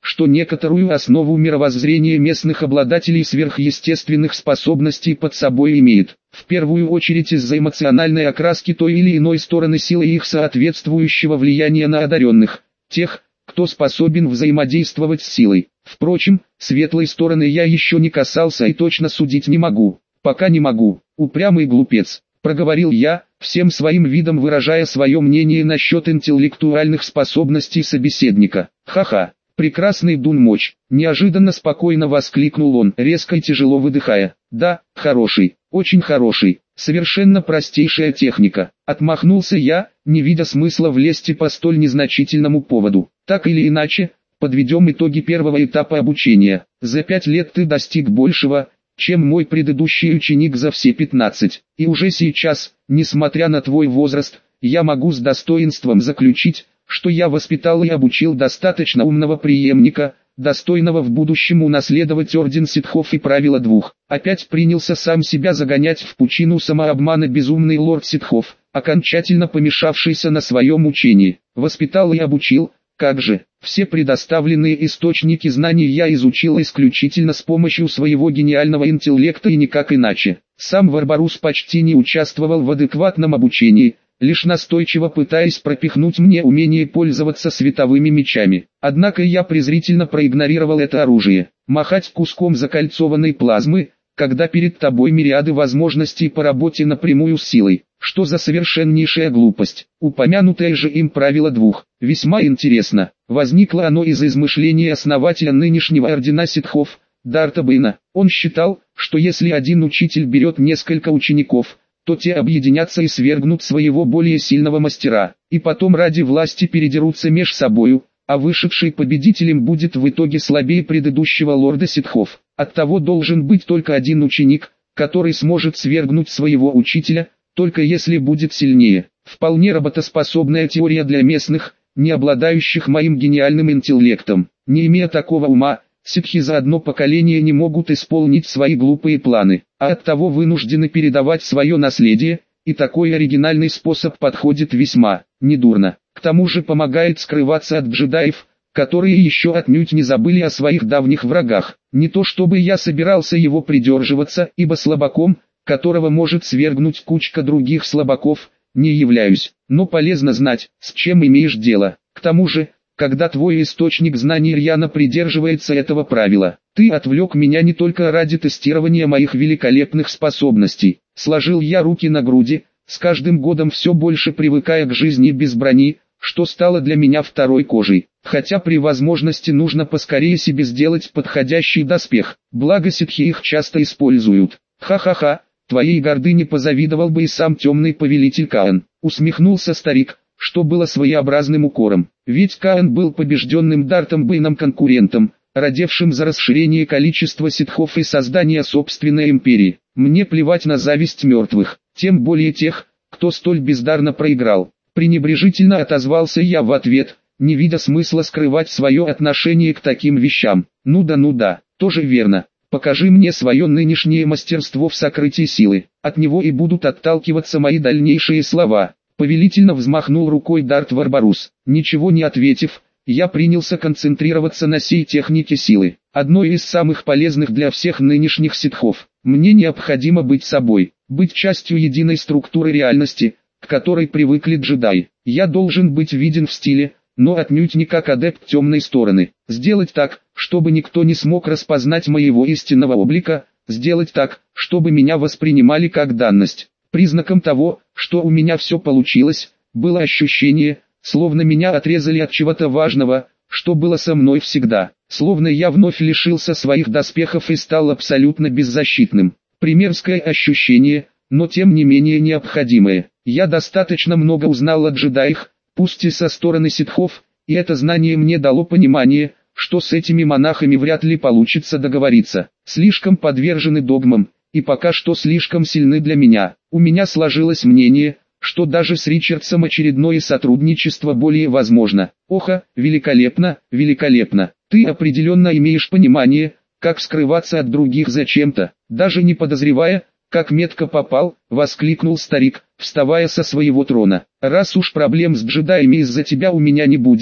что некоторую основу мировоззрения местных обладателей сверхъестественных способностей под собой имеет. В первую очередь из-за эмоциональной окраски той или иной стороны силы и их соответствующего влияния на одаренных, тех, кто способен взаимодействовать с силой. Впрочем, светлой стороны я еще не касался и точно судить не могу. Пока не могу. Упрямый глупец, проговорил я, всем своим видом выражая свое мнение насчет интеллектуальных способностей собеседника. Ха-ха, прекрасный Дунмоч, неожиданно спокойно воскликнул он, резко и тяжело выдыхая. Да, хороший, очень хороший, совершенно простейшая техника. Отмахнулся я, не видя смысла влезть по столь незначительному поводу. Так или иначе, подведем итоги первого этапа обучения. За 5 лет ты достиг большего, чем мой предыдущий ученик за все 15. И уже сейчас, несмотря на твой возраст, я могу с достоинством заключить, что я воспитал и обучил достаточно умного преемника, достойного в будущем унаследовать орден ситхов и правила двух. Опять принялся сам себя загонять в пучину самообмана безумный лорд ситхов, окончательно помешавшийся на своем учении. Воспитал и обучил, как же, все предоставленные источники знаний я изучил исключительно с помощью своего гениального интеллекта и никак иначе. Сам Варбарус почти не участвовал в адекватном обучении, лишь настойчиво пытаясь пропихнуть мне умение пользоваться световыми мечами. Однако я презрительно проигнорировал это оружие. Махать куском закольцованной плазмы, когда перед тобой мириады возможностей по работе напрямую с силой. Что за совершеннейшая глупость. Упомянутое же им правило двух. Весьма интересно. Возникло оно из измышления основателя нынешнего ордена ситхов, Дарта Бэйна. Он считал, что если один учитель берет несколько учеников, то те объединятся и свергнут своего более сильного мастера, и потом ради власти передерутся меж собою, а вышедший победителем будет в итоге слабее предыдущего лорда ситхов. Оттого должен быть только один ученик, который сможет свергнуть своего учителя, только если будет сильнее. Вполне работоспособная теория для местных, не обладающих моим гениальным интеллектом. Не имея такого ума, ситхи за одно поколение не могут исполнить свои глупые планы, а оттого вынуждены передавать свое наследие, и такой оригинальный способ подходит весьма недурно. К тому же помогает скрываться от джедаев, которые еще отнюдь не забыли о своих давних врагах. Не то чтобы я собирался его придерживаться, ибо слабаком, которого может свергнуть кучка других слабаков, не являюсь, но полезно знать, с чем имеешь дело. К тому же, когда твой источник знаний рьяно придерживается этого правила, ты отвлек меня не только ради тестирования моих великолепных способностей. Сложил я руки на груди, с каждым годом все больше привыкая к жизни без брони, что стало для меня второй кожей. Хотя при возможности нужно поскорее себе сделать подходящий доспех, благо ситхи их часто используют. Ха-ха-ха. Твоей гордыне позавидовал бы и сам темный повелитель Каэн. Усмехнулся старик, что было своеобразным укором. Ведь Каэн был побежденным Дартом Бэйном конкурентом, родившим за расширение количества ситхов и создание собственной империи. Мне плевать на зависть мертвых, тем более тех, кто столь бездарно проиграл. Пренебрежительно отозвался я в ответ, не видя смысла скрывать свое отношение к таким вещам. Ну да, тоже верно. Покажи мне свое нынешнее мастерство в сокрытии силы, от него и будут отталкиваться мои дальнейшие слова. Повелительно взмахнул рукой Дарт Варбарус. Ничего не ответив, я принялся концентрироваться на сей технике силы, одной из самых полезных для всех нынешних ситхов. Мне необходимо быть собой, быть частью единой структуры реальности, к которой привыкли джедаи. Я должен быть виден в стиле, но отнюдь не как адепт темной стороны. Сделать так, чтобы никто не смог распознать моего истинного облика, сделать так, чтобы меня воспринимали как данность. Признаком того, что у меня все получилось, было ощущение, словно меня отрезали от чего-то важного, что было со мной всегда. Словно я вновь лишился своих доспехов и стал абсолютно беззащитным. Примерское ощущение, но тем не менее необходимое. Я достаточно много узнал о джедаях, пусть и со стороны ситхов, и это знание мне дало понимание, что с этими монахами вряд ли получится договориться. Слишком подвержены догмам, и пока что слишком сильны для меня. У меня сложилось мнение, что даже с Ричардсом очередное сотрудничество более возможно. Оха, великолепно, великолепно. Ты определенно имеешь понимание, как скрываться от других зачем-то, даже не подозревая, как метко попал, воскликнул старик, вставая со своего трона. Раз уж проблем с джедаями из-за тебя у меня не будет,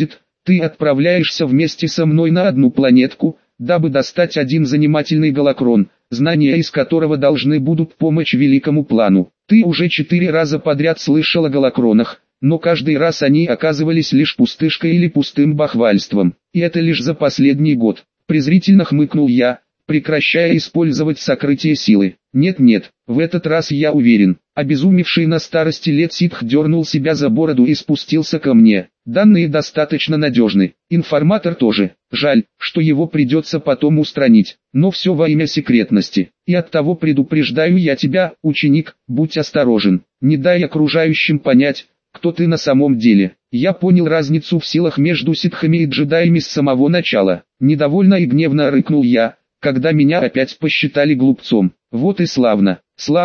Ты отправляешься вместе со мной на одну планетку, дабы достать один занимательный голокрон, знания из которого должны будут помочь великому плану. Ты уже 4 раза подряд слышал о голокронах, но каждый раз они оказывались лишь пустышкой или пустым бахвальством. И это лишь за последний год. Презрительно хмыкнул я, прекращая использовать сокрытие силы. Нет, в этот раз я уверен. Обезумевший на старости лет ситх дернул себя за бороду и спустился ко мне. Данные достаточно надежны. Информатор тоже. Жаль, что его придется потом устранить. Но все во имя секретности. И оттого предупреждаю я тебя, ученик, будь осторожен. Не дай окружающим понять, кто ты на самом деле. Я понял разницу в силах между ситхами и джедаями с самого начала. Недовольно и гневно рыкнул я, когда меня опять посчитали глупцом. Вот и славно,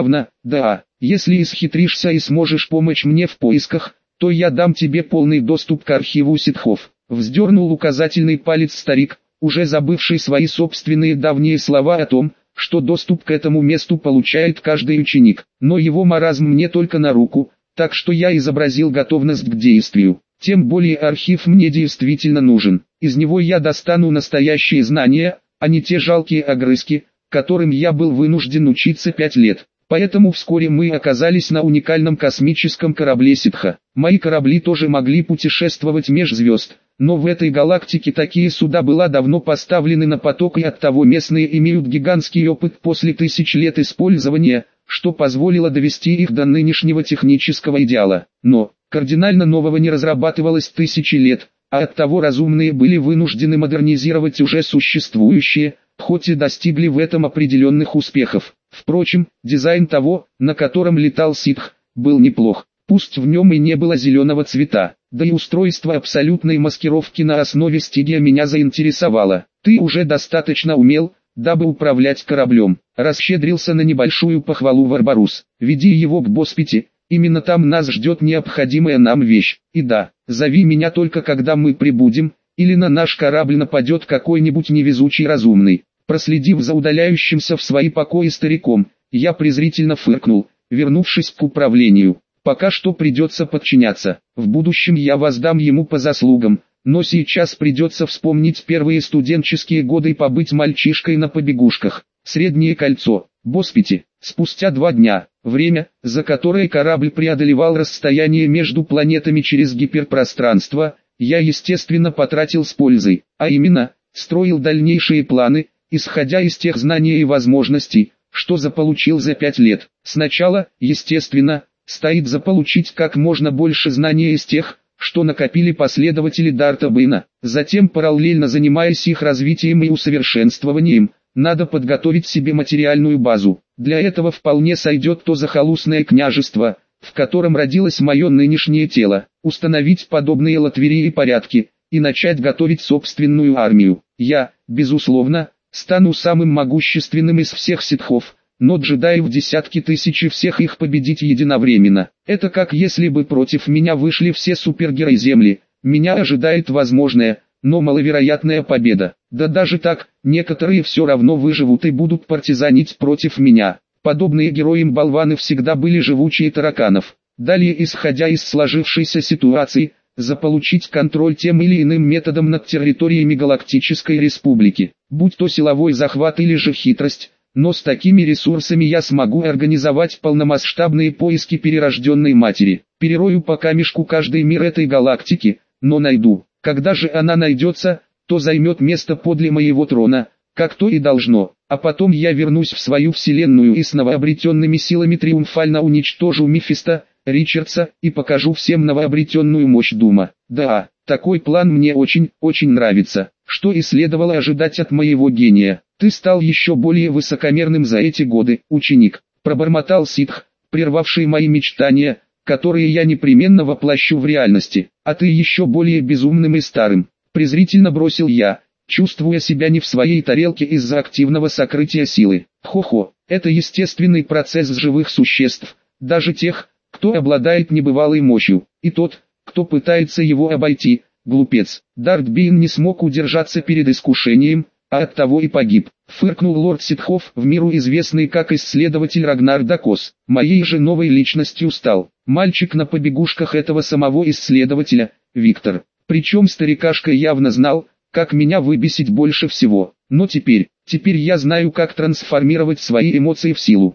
да, если исхитришься и сможешь помочь мне в поисках, то я дам тебе полный доступ к архиву ситхов. Вздернул указательный палец старик, уже забывший свои собственные давние слова о том, что доступ к этому месту получает каждый ученик. Но его маразм мне только на руку, так что я изобразил готовность к действию. Тем более архив мне действительно нужен. Из него я достану настоящие знания, а не те жалкие огрызки, которым я был вынужден учиться 5 лет. Поэтому вскоре мы оказались на уникальном космическом корабле Ситха. Мои корабли тоже могли путешествовать меж звезд, но в этой галактике такие суда была давно поставлены на поток, и оттого местные имеют гигантский опыт после 1000 лет использования, что позволило довести их до нынешнего технического идеала. Но кардинально нового не разрабатывалось 1000 лет, а оттого разумные были вынуждены модернизировать уже существующие, хоть и достигли в этом определенных успехов. Впрочем, дизайн того, на котором летал ситх, был неплох, пусть в нем и не было зеленого цвета, да и устройство абсолютной маскировки на основе стигия меня заинтересовало. Ты уже достаточно умел, дабы управлять кораблем. Расщедрился на небольшую похвалу Варбарус. Веди его к Боспите, именно там нас ждет необходимая нам вещь. И да, зови меня только когда мы прибудем, или на наш корабль нападет какой-нибудь невезучий разумный. Проследив за удаляющимся в свои покои стариком, я презрительно фыркнул, вернувшись к управлению. Пока что придется подчиняться, в будущем я воздам ему по заслугам, но сейчас придется вспомнить первые студенческие годы и побыть мальчишкой на побегушках. Среднее кольцо, Боспити. Спустя 2 дня, время, за которое корабль преодолевал расстояние между планетами через гиперпространство, я естественно потратил с пользой, а именно, строил дальнейшие планы, исходя из тех знаний и возможностей, что заполучил за 5 лет. Сначала, естественно, стоит заполучить как можно больше знаний из тех, что накопили последователи Дарта Бэйна. Затем, параллельно занимаясь их развитием и усовершенствованием, надо подготовить себе материальную базу. Для этого вполне сойдет то захолустное княжество, в котором родилось мое нынешнее тело, установить подобные латверии и порядки, и начать готовить собственную армию. Я, безусловно, стану самым могущественным из всех ситхов, но джедаев десятки тысяч и всех их победить единовременно. Это как если бы против меня вышли все супергерои Земли. Меня ожидает возможная, но маловероятная победа. Да даже так, некоторые все равно выживут и будут партизанить против меня. Подобные героям-болваны всегда были живучие тараканов. Далее, исходя из сложившейся ситуации, заполучить контроль тем или иным методом над территориями Галактической Республики, будь то силовой захват или же хитрость, но с такими ресурсами я смогу организовать полномасштабные поиски перерожденной матери. Перерою по камешку каждый мир этой галактики, но найду. Когда же она найдется, то займет место подле моего трона, как то и должно, а потом я вернусь в свою вселенную и с новообретенными силами триумфально уничтожу Мефисто, Ричардса и покажу всем новообретенную мощь Дума. Да, такой план мне очень нравится, что и следовало ожидать от моего гения. Ты стал еще более высокомерным за эти годы, ученик, пробормотал ситх, прервавший мои мечтания, которые я непременно воплощу в реальности, а ты еще более безумным и старым. Презрительно бросил я, чувствуя себя не в своей тарелке из-за активного сокрытия силы. Хо-хо, это естественный процесс живых существ, даже тех, кто обладает небывалой мощью, и тот, кто пытается его обойти, глупец. Дарт Бэйн не смог удержаться перед искушением, а оттого и погиб. Фыркнул лорд ситхов, в миру известный как исследователь Рагнар Дакос. Моей же новой личностью стал мальчик на побегушках этого самого исследователя, Виктор. Причем старикашка явно знал, как меня выбесить больше всего. Но теперь я знаю, как трансформировать свои эмоции в силу,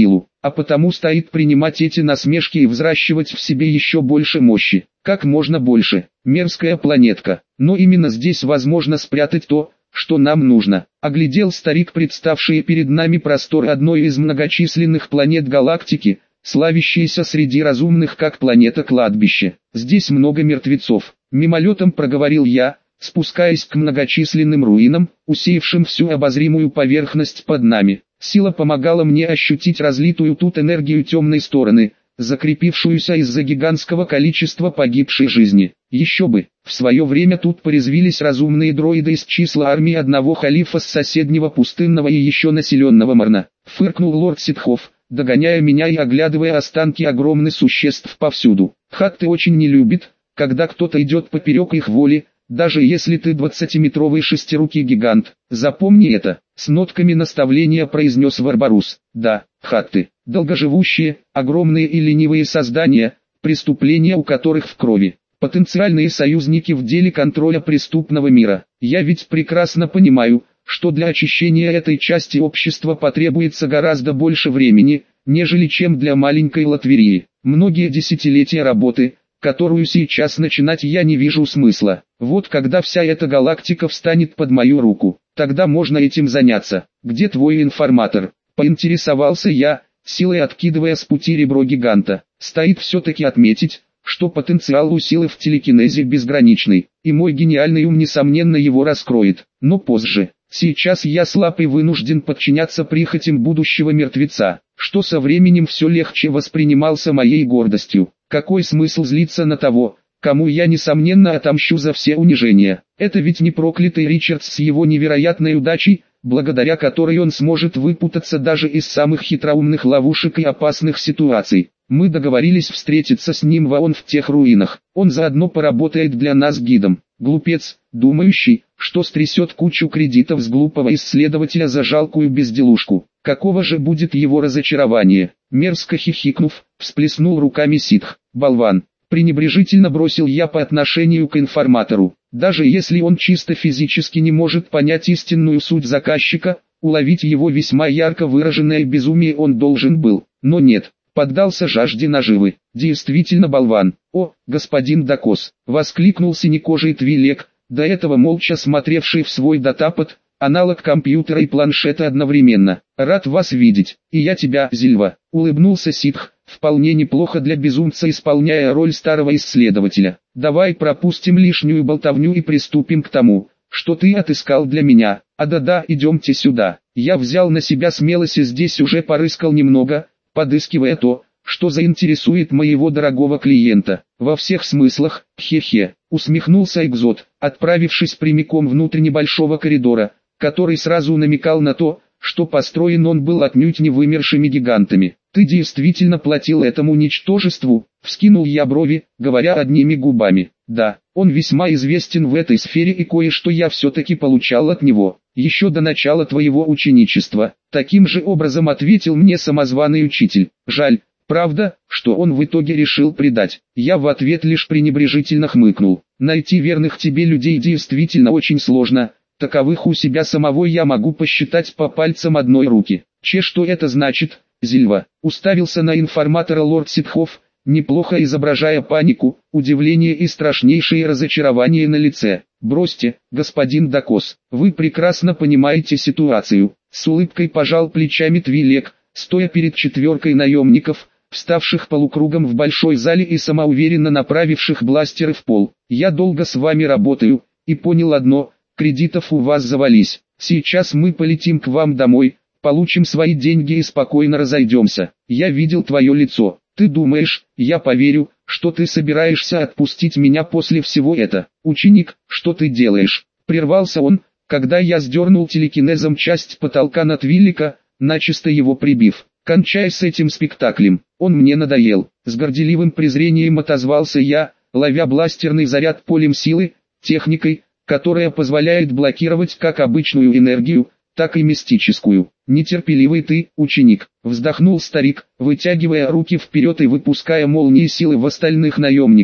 а потому стоит принимать эти насмешки и взращивать в себе еще больше мощи, как можно больше. Мерзкая планетка, но именно здесь возможно спрятать то, что нам нужно. Оглядел старик представшие перед нами просторы одной из многочисленных планет галактики, славящейся среди разумных как планета-кладбище. Здесь много мертвецов. Мимолетом проговорил я, спускаясь к многочисленным руинам, усеявшим всю обозримую поверхность под нами. Сила помогала мне ощутить разлитую тут энергию темной стороны, закрепившуюся из-за гигантского количества погибшей жизни. Еще бы, в свое время тут порезвились разумные дроиды из числа армии одного халифа с соседнего пустынного и еще населенного Марна. Фыркнул лорд Ситхов, догоняя меня и оглядывая останки огромных существ повсюду. Хатты очень не любит, когда кто-то идет поперек их воли, даже если ты 20-метровый шестирукий гигант. Запомни это, с нотками наставления произнес Варбарус. Да, хатты, долгоживущие, огромные и ленивые создания, преступления у которых в крови. Потенциальные союзники в деле контроля преступного мира. Я ведь прекрасно понимаю, что для очищения этой части общества потребуется гораздо больше времени, нежели чем для маленькой Латверии. Многие десятилетия работы, которую сейчас начинать я не вижу смысла. Вот когда вся эта галактика встанет под мою руку, тогда можно этим заняться. Где твой информатор? Поинтересовался я, силой откидывая с пути ребро гиганта. Стоит все-таки отметить, что потенциал у силы в телекинезе безграничный, и мой гениальный ум несомненно его раскроет, но позже. Сейчас я слаб и вынужден подчиняться прихотям будущего мертвеца, что со временем все легче воспринимался моей гордостью. Какой смысл злиться на того, кому я несомненно отомщу за все унижения? Это ведь не проклятый Ричардс с его невероятной удачей, благодаря которой он сможет выпутаться даже из самых хитроумных ловушек и опасных ситуаций. Мы договорились встретиться с ним вон в тех руинах. Он заодно поработает для нас гидом. Глупец, думающий, что стрясет кучу кредитов с глупого исследователя за жалкую безделушку. Каково же будет его разочарование? Мерзко хихикнув, всплеснул руками ситх. Болван. Пренебрежительно бросил я по отношению к информатору. Даже если он чисто физически не может понять истинную суть заказчика, уловить его весьма ярко выраженное безумие он должен был. Но нет. Поддался жажде наживы. Действительно болван. О, господин Дакос! Воскликнул синекожий Твилек, до этого молча смотревший в свой датапад, аналог компьютера и планшета одновременно. Рад вас видеть. И я тебя, Зильва. Улыбнулся ситх, вполне неплохо для безумца исполняя роль старого исследователя. Давай пропустим лишнюю болтовню и приступим к тому, что ты отыскал для меня. Да-да, идемте сюда. Я взял на себя смелость и здесь уже порыскал немного, подыскивая то, что заинтересует моего дорогого клиента. Во всех смыслах, хе-хе, усмехнулся Экзот, отправившись прямиком внутрь небольшого коридора, который сразу намекал на то, что построен он был отнюдь не вымершими гигантами. Ты действительно платил этому ничтожеству? Вскинул я брови, говоря одними губами. Да, он весьма известен в этой сфере и кое-что я все-таки получал от него. Еще до начала твоего ученичества. Таким же образом ответил мне самозваный учитель. Жаль, правда, что он в итоге решил предать. Я в ответ лишь пренебрежительно хмыкнул. Найти верных тебе людей действительно очень сложно. Таковых у себя самого я могу посчитать по пальцам одной руки. Что это значит, Зильва? Уставился на информатора лорд Ситхов, неплохо изображая панику, удивление и страшнейшее разочарование на лице. Бросьте, господин Дакос, вы прекрасно понимаете ситуацию. С улыбкой пожал плечами Твилек, стоя перед четверкой наемников, вставших полукругом в большой зале и самоуверенно направивших бластеры в пол. Я долго с вами работаю, и понял одно, кредитов у вас завались. Сейчас мы полетим к вам домой, получим свои деньги и спокойно разойдемся. Я видел твое лицо. Ты думаешь, я поверю, что ты собираешься отпустить меня после всего этого? Ученик, что ты делаешь? Прервался он, когда я сдернул телекинезом часть потолка на Твилика, начисто его прибив. Кончай с этим спектаклем, он мне надоел. С горделивым презрением отозвался я, ловя бластерный заряд полем силы, техникой, которая позволяет блокировать как обычную энергию, так и мистическую. Нетерпеливый ты, ученик, вздохнул старик, вытягивая руки вперед и выпуская молнии силы в остальных наемников,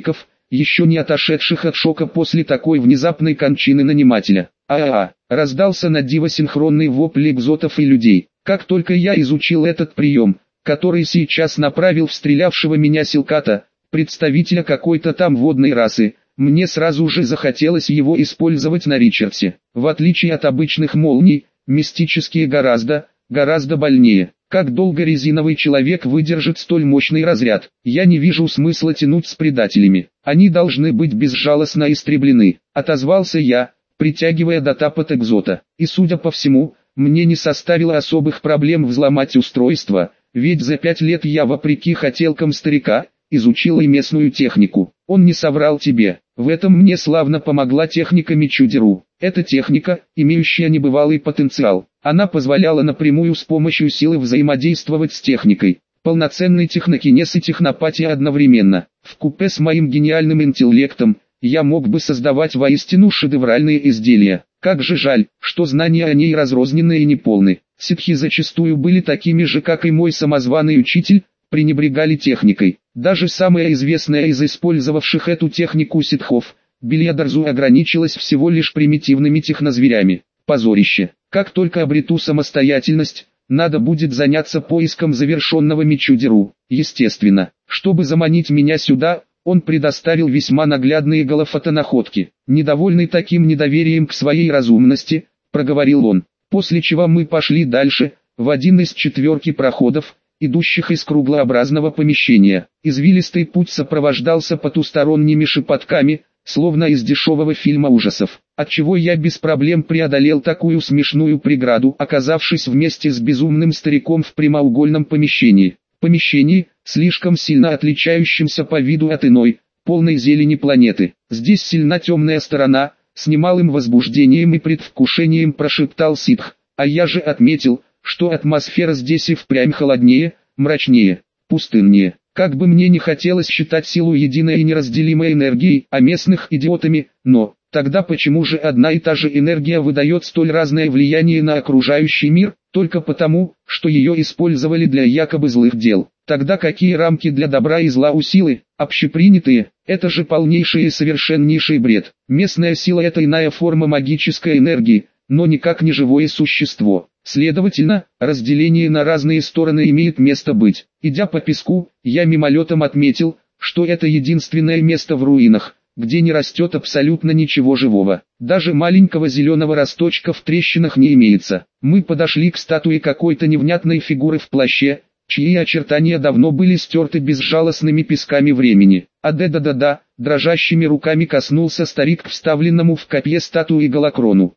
еще не отошедших от шока после такой внезапной кончины нанимателя. Раздался на диво синхронный вопль экзотов и людей. Как только я изучил этот прием, который сейчас направил в стрелявшего меня Силката, представителя какой-то там водной расы, мне сразу же захотелось его использовать на Ричардсе. В отличие от обычных молний, мистические гораздо больнее. Как долго резиновый человек выдержит столь мощный разряд? Я не вижу смысла тянуть с предателями. Они должны быть безжалостно истреблены, отозвался я, притягивая датапот экзота. И судя по всему, мне не составило особых проблем взломать устройство, ведь за 5 лет я, вопреки хотелкам старика, изучил и местную технику. Он не соврал тебе. В этом мне славно помогла техника Мичудеру. Эта техника, имеющая небывалый потенциал. Она позволяла напрямую с помощью силы взаимодействовать с техникой. Полноценный технокинез и технопатия одновременно. Вкупе с моим гениальным интеллектом, я мог бы создавать воистину шедевральные изделия. Как же жаль, что знания о ней разрознены и неполны. Ситхи зачастую были такими же, как и мой самозваный учитель, пренебрегали техникой. Даже самая известная из использовавших эту технику ситхов, Бельядарзу, ограничилась всего лишь примитивными технозверями. Позорище. Как только обрету самостоятельность, надо будет заняться поиском завершенного Мичудеру. Естественно, чтобы заманить меня сюда, он предоставил весьма наглядные голофотонаходки. Недовольный таким недоверием к своей разумности, проговорил он, после чего мы пошли дальше, в один из 4 проходов, идущих из круглообразного помещения. Извилистый путь сопровождался потусторонними шепотками, словно из дешевого фильма ужасов, отчего я без проблем преодолел такую смешную преграду, оказавшись вместе с безумным стариком в прямоугольном помещении. Помещении, слишком сильно отличающемся по виду от иной, полной зелени планеты. Здесь сильна темная сторона, с немалым возбуждением и предвкушением прошептал ситх, а я же отметил, что атмосфера здесь и впрямь холоднее, мрачнее, пустыннее. Как бы мне не хотелось считать силу единой и неразделимой энергией, а местных идиотами, но тогда почему же одна и та же энергия выдает столь разное влияние на окружающий мир, только потому, что ее использовали для якобы злых дел? Тогда какие рамки для добра и зла у силы, общепринятые? Это же полнейший и совершеннейший бред. Местная сила — это иная форма магической энергии, но никак не живое существо. Следовательно, разделение на разные стороны имеет место быть. Идя по песку, я мимолетом отметил, что это единственное место в руинах, где не растет абсолютно ничего живого. Даже маленького зеленого росточка в трещинах не имеется. Мы подошли к статуе какой-то невнятной фигуры в плаще, чьи очертания давно были стерты безжалостными песками времени. Да-да-да, дрожащими руками коснулся старик к вставленному в копье статуи голокрону.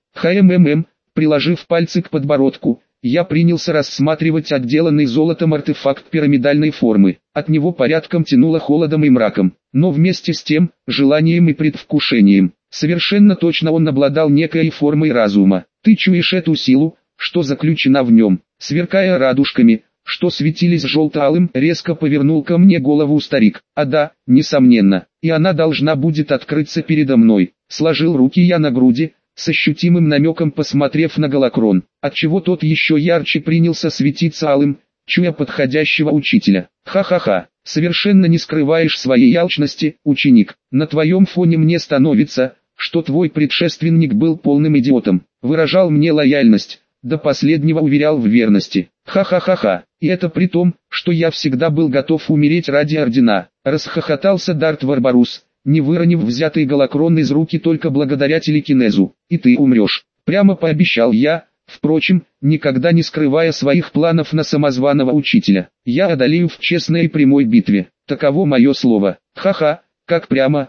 Приложив пальцы к подбородку, я принялся рассматривать отделанный золотом артефакт пирамидальной формы. От него порядком тянуло холодом и мраком, но вместе с тем, желанием и предвкушением. Совершенно точно он обладал некой формой разума. Ты чуешь эту силу, что заключена в нем? Сверкая радужками, что светились желто-алым, резко повернул ко мне голову старик. Да, несомненно, и она должна будет открыться передо мной. Сложил руки я на груди, с ощутимым намеком посмотрев на голокрон, отчего тот еще ярче принялся светиться алым, чуя подходящего учителя. Ха-ха-ха, совершенно не скрываешь своей алчности, ученик. На твоем фоне мне становится, что твой предшественник был полным идиотом, выражал мне лояльность, до последнего уверял в верности. Ха-ха-ха-ха, и это при том, что я всегда был готов умереть ради ордена. Расхохотался Дарт Варбарус, не выронив взятый голокрон из руки только благодаря телекинезу. И ты умрешь, прямо пообещал я, впрочем, никогда не скрывая своих планов на самозваного учителя. Я одолею в честной и прямой битве, таково мое слово. Ха-ха, как прямо,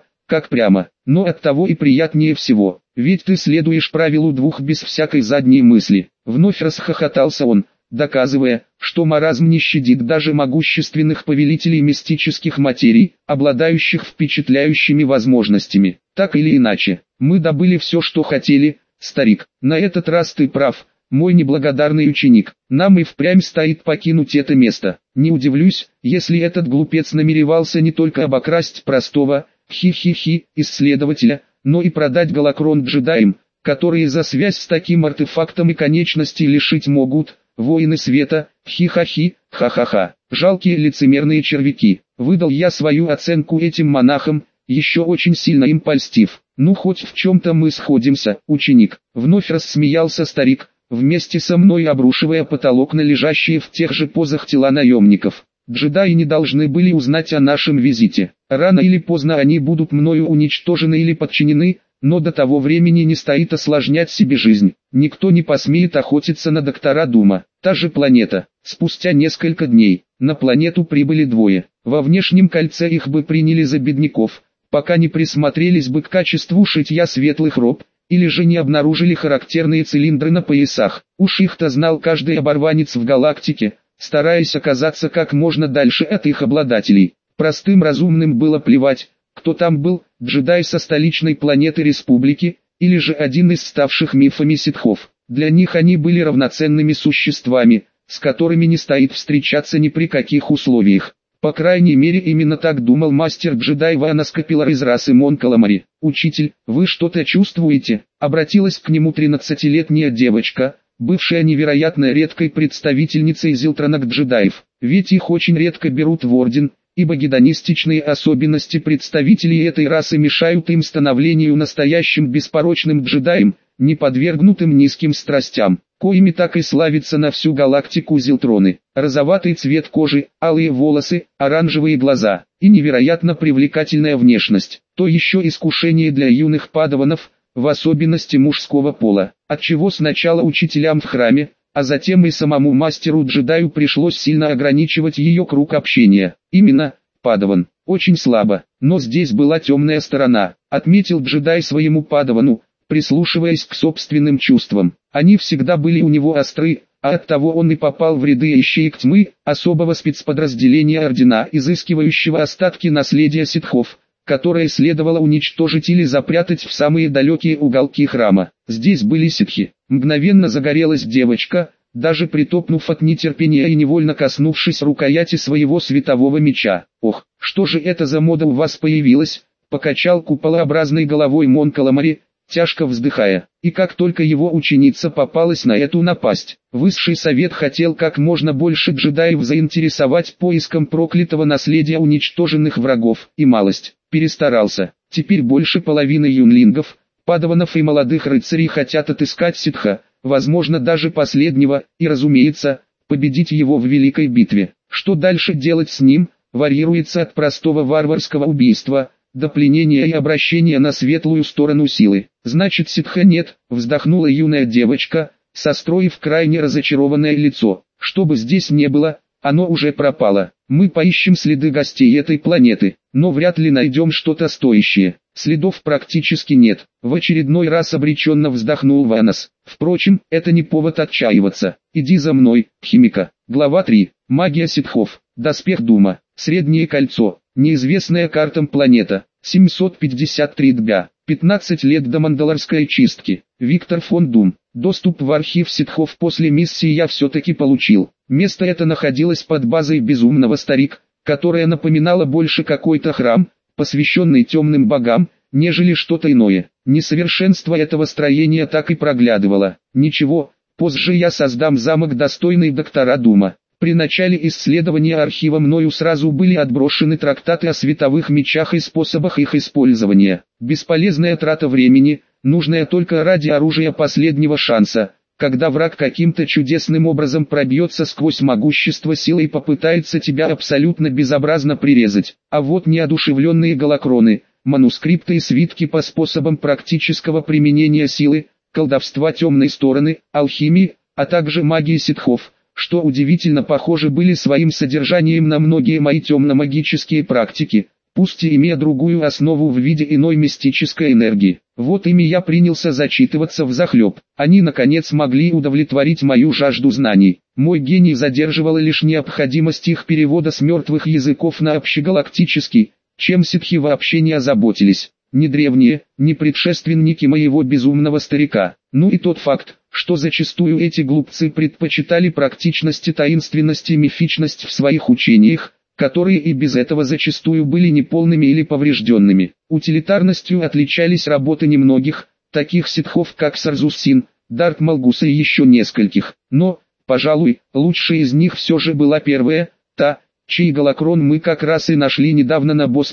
но оттого и приятнее всего, ведь ты следуешь правилу двух без всякой задней мысли. Вновь расхохотался он, доказывая, что маразм не щадит даже могущественных повелителей мистических материй, обладающих впечатляющими возможностями. Так или иначе, мы добыли все, что хотели, старик. На этот раз ты прав, мой неблагодарный ученик. Нам и впрямь стоит покинуть это место. Не удивлюсь, если этот глупец намеревался не только обокрасть простого, исследователя, но и продать голокрон джедаям, которые за связь с таким артефактом и конечностей лишить могут. Воины света, ха-ха-ха. Жалкие лицемерные червяки. Выдал я свою оценку этим монахам, еще очень сильно им польстив. Ну хоть в чем-то мы сходимся, ученик. Вновь рассмеялся старик, вместе со мной обрушивая потолок на лежащие в тех же позах тела наемников. Джедаи не должны были узнать о нашем визите. Рано или поздно они будут мною уничтожены или подчинены, но до того времени не стоит осложнять себе жизнь. Никто не посмеет охотиться на доктора Дума. Та же планета. Спустя несколько дней, на планету прибыли двое. Во внешнем кольце их бы приняли за бедняков, пока не присмотрелись бы к качеству шитья светлых роб, или же не обнаружили характерные цилиндры на поясах. Уж их-то знал каждый оборванец в галактике, стараясь оказаться как можно дальше от их обладателей. Простым разумным было плевать, кто там был, джедай со столичной планеты Республики, или же один из ставших мифами ситхов. Для них они были равноценными существами, с которыми не стоит встречаться ни при каких условиях. По крайней мере именно так думал мастер-джедай Ванас Капилар из расы Мон Каламари. «Учитель, вы что-то чувствуете?» Обратилась к нему 13-летняя девочка, бывшая невероятно редкой представительницей зилтронок джедаев. Ведь их очень редко берут в орден, ибо гедонистичные особенности представителей этой расы мешают им становлению настоящим беспорочным джедаем, не подвергнутым низким страстям, коими так и славится на всю галактику зилтроны. Розоватый цвет кожи, алые волосы, оранжевые глаза и невероятно привлекательная внешность. То еще искушение для юных падаванов, в особенности мужского пола, отчего сначала учителям в храме, а затем и самому мастеру-джедаю пришлось сильно ограничивать ее круг общения. Именно, падаван, очень слабо, но здесь была темная сторона, отметил джедай своему падавану, прислушиваясь к собственным чувствам. Они всегда были у него остры, а оттого он и попал в ряды ищеек тьмы, особого спецподразделения ордена, изыскивающего остатки наследия ситхов, которое следовало уничтожить или запрятать в самые далекие уголки храма. Здесь были ситхи. Мгновенно загорелась девочка, даже притопнув от нетерпения и невольно коснувшись рукояти своего светового меча. «Ох, что же это за мода у вас появилась?» — покачал куполообразной головой Мон Каламари, тяжко вздыхая. И как только его ученица попалась на эту напасть, высший совет хотел как можно больше джедаев заинтересовать поиском проклятого наследия уничтоженных врагов, и малость перестарался. Теперь больше половины юнлингов, падаванов и молодых рыцарей хотят отыскать ситха, возможно даже последнего, и разумеется, победить его в великой битве. Что дальше делать с ним, варьируется от простого варварского убийства, до пленения и обращения на светлую сторону силы. «Значит ситха нет», — вздохнула юная девочка, состроив крайне разочарованное лицо. «Что бы здесь не было, оно уже пропало. Мы поищем следы гостей этой планеты, но вряд ли найдем что-то стоящее. Следов практически нет», — в очередной раз обреченно вздохнул Ванас. «Впрочем, это не повод отчаиваться. Иди за мной, химика». Глава 3. Магия ситхов. Доспех Дума. Среднее кольцо. Неизвестная картам планета. 753 дбя. 15 лет до мандалорской чистки. Виктор фон Дум. Доступ в архив ситхов после миссии я все-таки получил. Место это находилось под базой безумного старик, которая напоминала больше какой-то храм, посвященный темным богам, нежели что-то иное. Несовершенство этого строения так и проглядывало. Ничего, позже я создам замок, достойный доктора Дума. При начале исследования архива мною сразу были отброшены трактаты о световых мечах и способах их использования. Бесполезная трата времени, нужная только ради оружия последнего шанса, когда враг каким-то чудесным образом пробьется сквозь могущество силы и попытается тебя абсолютно безобразно прирезать. А вот неодушевленные голокроны, манускрипты и свитки по способам практического применения силы, колдовства темной стороны, алхимии, а также магии ситхов, что удивительно похожи были своим содержанием на многие мои темно-магические практики, пусть и имея другую основу в виде иной мистической энергии. Вот ими я принялся зачитываться взахлеб. Они наконец могли удовлетворить мою жажду знаний. Мой гений задерживала лишь необходимость их перевода с мертвых языков на общегалактический, чем ситхи вообще не озаботились. Ни древние, ни предшественники моего безумного старика. Ну и тот факт, что зачастую эти глупцы предпочитали практичность и таинственность и мифичность в своих учениях, которые и без этого зачастую были неполными или поврежденными. Утилитарностью отличались работы немногих, таких ситхов как Сарзус-Син, Дарт Малгуса и еще нескольких. Но, пожалуй, лучшей из них все же была первая, та, чей голокрон мы как раз и нашли недавно на Боспите.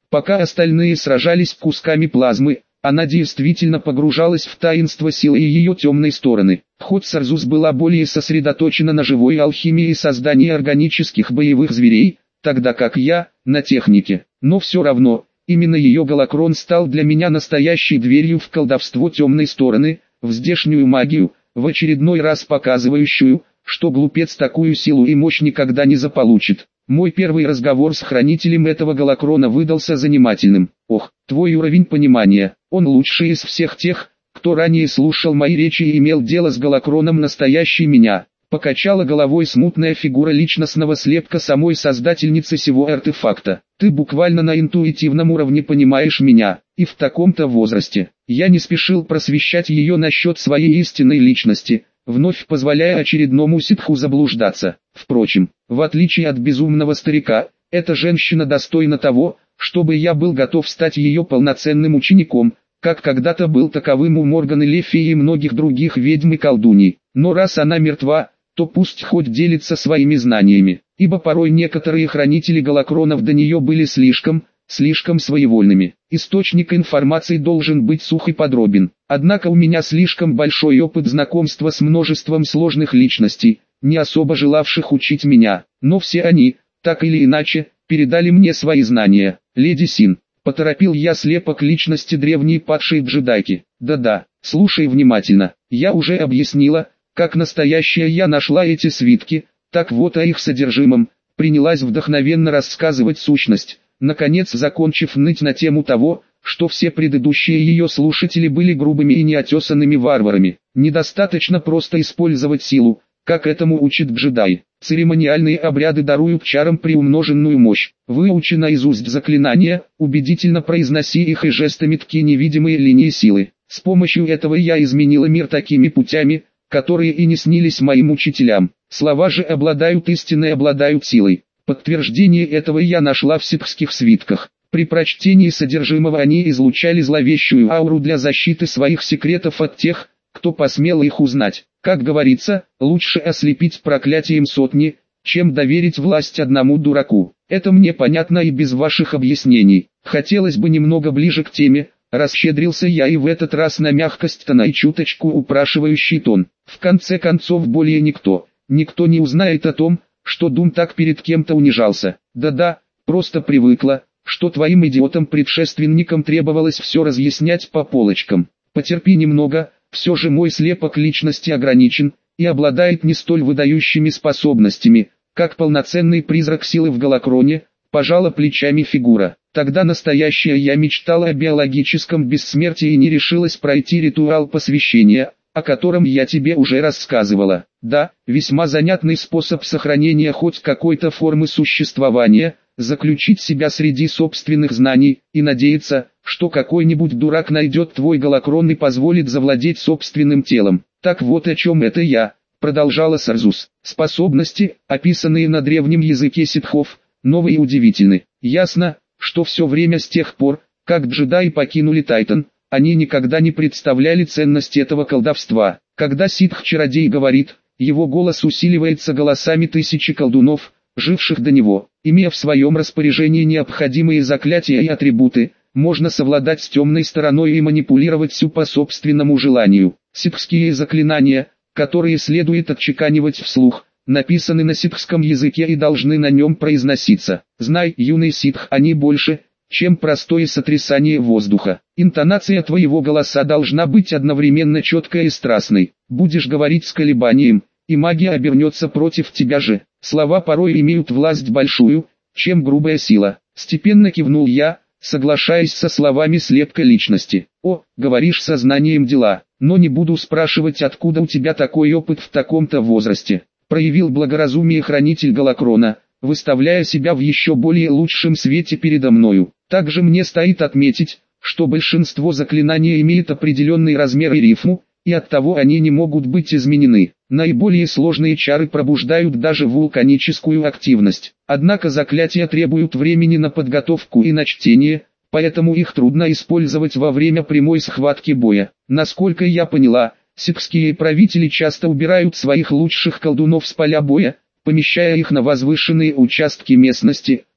Пока остальные сражались кусками плазмы, она действительно погружалась в таинство силы и ее темной стороны. Хоть Сарзус была более сосредоточена на живой алхимии и создании органических боевых зверей, тогда как я – на технике. Но все равно, именно ее голокрон стал для меня настоящей дверью в колдовство темной стороны, в здешнюю магию, в очередной раз показывающую, что глупец такую силу и мощь никогда не заполучит. Мой первый разговор с хранителем этого голокрона выдался занимательным. Ох, твой уровень понимания, он лучший из всех тех, кто ранее слушал мои речи и имел дело с голокроном настоящий меня. Покачала головой смутная фигура личностного слепка самой создательницы сего артефакта. Ты буквально на интуитивном уровне понимаешь меня, и в таком-то возрасте. Я не спешил просвещать ее насчет своей истинной личности, вновь позволяя очередному ситху заблуждаться. Впрочем, в отличие от безумного старика, эта женщина достойна того, чтобы я был готов стать ее полноценным учеником, как когда-то был таковым у Морганы Le Fay и многих других ведьм и колдуней. Но раз она мертва, то пусть хоть делится своими знаниями, ибо порой некоторые хранители голокронов до нее были слишком своевольными. Источник информации должен быть сух и подробен. Однако у меня слишком большой опыт знакомства с множеством сложных личностей, не особо желавших учить меня, но все они, так или иначе, передали мне свои знания. Леди Син, поторопил я слепок личности древней падшей джедайки. Да-да, слушай внимательно, я уже объяснила, как настоящая я нашла эти свитки, так вот о их содержимом, принялась вдохновенно рассказывать сущность, наконец закончив ныть на тему того, что все предыдущие ее слушатели были грубыми и неотесанными варварами. Недостаточно просто использовать силу, как этому учит джедай. Церемониальные обряды даруют чарам приумноженную мощь. Выучи наизусть заклинания, убедительно произноси их и жестами тки невидимые линии силы. С помощью этого я изменила мир такими путями, которые и не снились моим учителям. Слова же обладают истиной, обладают силой. Подтверждение этого я нашла в ситхских свитках. При прочтении содержимого они излучали зловещую ауру для защиты своих секретов от тех, кто посмел их узнать. Как говорится, лучше ослепить проклятием сотни, чем доверить власть одному дураку. Это мне понятно и без ваших объяснений. Хотелось бы немного ближе к теме, расщедрился я и в этот раз на мягкость тона и чуточку упрашивающий тон. В конце концов более никто не узнает о том, что Дум так перед кем-то унижался. Да-да, просто привыкла, что твоим идиотам-предшественникам требовалось все разъяснять по полочкам. Потерпи немного, все же мой слепок личности ограничен, и обладает не столь выдающими способностями, как полноценный призрак силы в голокроне, пожала плечами фигура. Тогда настоящая я мечтала о биологическом бессмертии и не решилась пройти ритуал посвящения, о котором я тебе уже рассказывала. Да, весьма занятный способ сохранения хоть какой-то формы существования, заключить себя среди собственных знаний, и надеяться, что какой-нибудь дурак найдет твой голокрон и позволит завладеть собственным телом. Так вот о чем это я, продолжала Сарзус. Способности, описанные на древнем языке ситхов, новые и удивительны. Ясно, что все время с тех пор, как джедаи покинули Тайтан, они никогда не представляли ценность этого колдовства. Когда ситх-чародей говорит, его голос усиливается голосами тысячи колдунов, живших до него. Имея в своем распоряжении необходимые заклятия и атрибуты, можно совладать с темной стороной и манипулировать всю по собственному желанию. Ситхские заклинания, которые следует отчеканивать вслух, написаны на ситхском языке и должны на нем произноситься. Знай, юный ситх, они больше, чем простое сотрясание воздуха. Интонация твоего голоса должна быть одновременно четкой и страстной. Будешь говорить с колебанием, и магия обернется против тебя же. Слова порой имеют власть большую, чем грубая сила. Степенно кивнул я, соглашаясь со словами слепка личности. О, говоришь со знанием дела, но не буду спрашивать, откуда у тебя такой опыт в таком-то возрасте. Проявил благоразумие хранитель голокрона, выставляя себя в еще более лучшем свете передо мною. Также мне стоит отметить, что большинство заклинаний имеет определенный размер и рифму, и оттого они не могут быть изменены. Наиболее сложные чары пробуждают даже вулканическую активность. Однако заклятия требуют времени на подготовку и на чтение, поэтому их трудно использовать во время прямой схватки боя. Насколько я поняла, ситхские правители часто убирают своих лучших колдунов с поля боя, помещая их на возвышенные участки местности,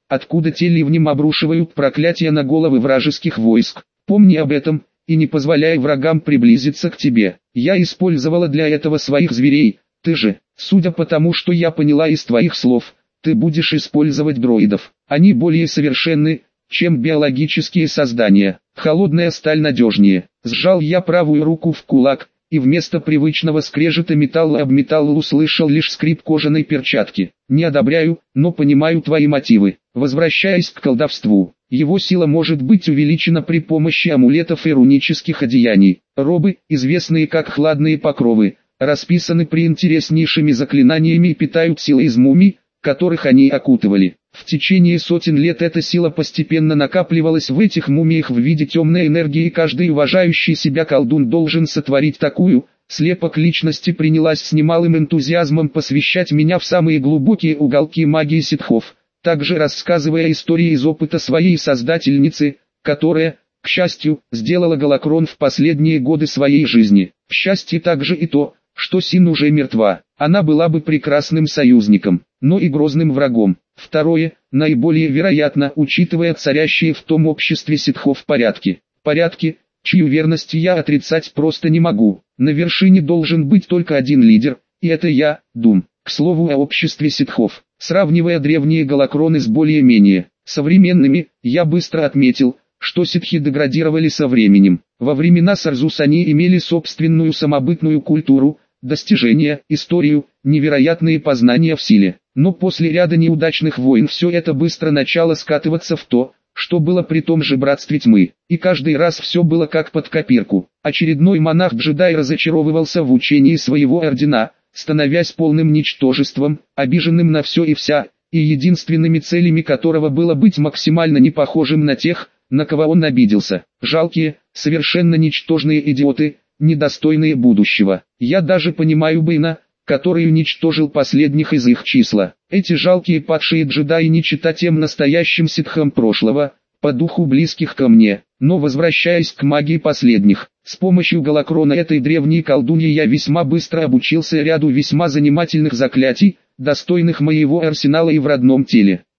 откуда те ливнем обрушивают проклятия на головы вражеских войск. Помни об этом, и не позволяй врагам приблизиться к тебе. Я использовала для этого своих зверей, ты же, судя по тому, что я поняла из твоих слов, ты будешь использовать дроидов. Они более совершенны, чем биологические создания. Холодная сталь надежнее. Сжал я правую руку в кулак, и вместо привычного скрежета металла об металл услышал лишь скрип кожаной перчатки. Не одобряю, но понимаю твои мотивы. Возвращаясь к колдовству, его сила может быть увеличена при помощи амулетов и рунических одеяний. Робы, известные как хладные покровы, расписаны приинтереснейшими заклинаниями и питают силой из мумий, которых они окутывали. В течение сотен лет эта сила постепенно накапливалась в этих мумиях в виде темной энергии, и каждый уважающий себя колдун должен сотворить такую. Слепок личности принялась с немалым энтузиазмом посвящать меня в самые глубокие уголки магии ситхов, также рассказывая истории из опыта своей создательницы, которая, к счастью, сделала Галакрон в последние годы своей жизни. К счастью также и то, что Син уже мертва. Она была бы прекрасным союзником, но и грозным врагом. Второе, наиболее вероятно, учитывая царящие в том обществе ситхов порядки. Порядки, чью верность я отрицать просто не могу. На вершине должен быть только один лидер, и это я, Дум. К слову о обществе ситхов, сравнивая древние галакроны с более-менее современными, я быстро отметил, что ситхи деградировали со временем. Во времена Сарзус они имели собственную самобытную культуру, достижения, историю, невероятные познания в силе. Но после ряда неудачных войн все это быстро начало скатываться в то, что было при том же братстве тьмы. И каждый раз все было как под копирку. Очередной монах-джедай разочаровывался в учении своего ордена, становясь полным ничтожеством, обиженным на все и вся, и единственными целями которого было быть максимально не похожим на тех, на кого он обиделся. Жалкие, совершенно ничтожные идиоты, недостойные будущего. Я даже понимаю Бэйна, который уничтожил последних из их числа. Эти жалкие падшие джедаи не чета тем настоящим ситхам прошлого, по духу близких ко мне. Но возвращаясь к магии последних, с помощью Галакрона этой древней колдуньи я весьма быстро обучился ряду весьма занимательных заклятий, достойных моего арсенала и в родном теле.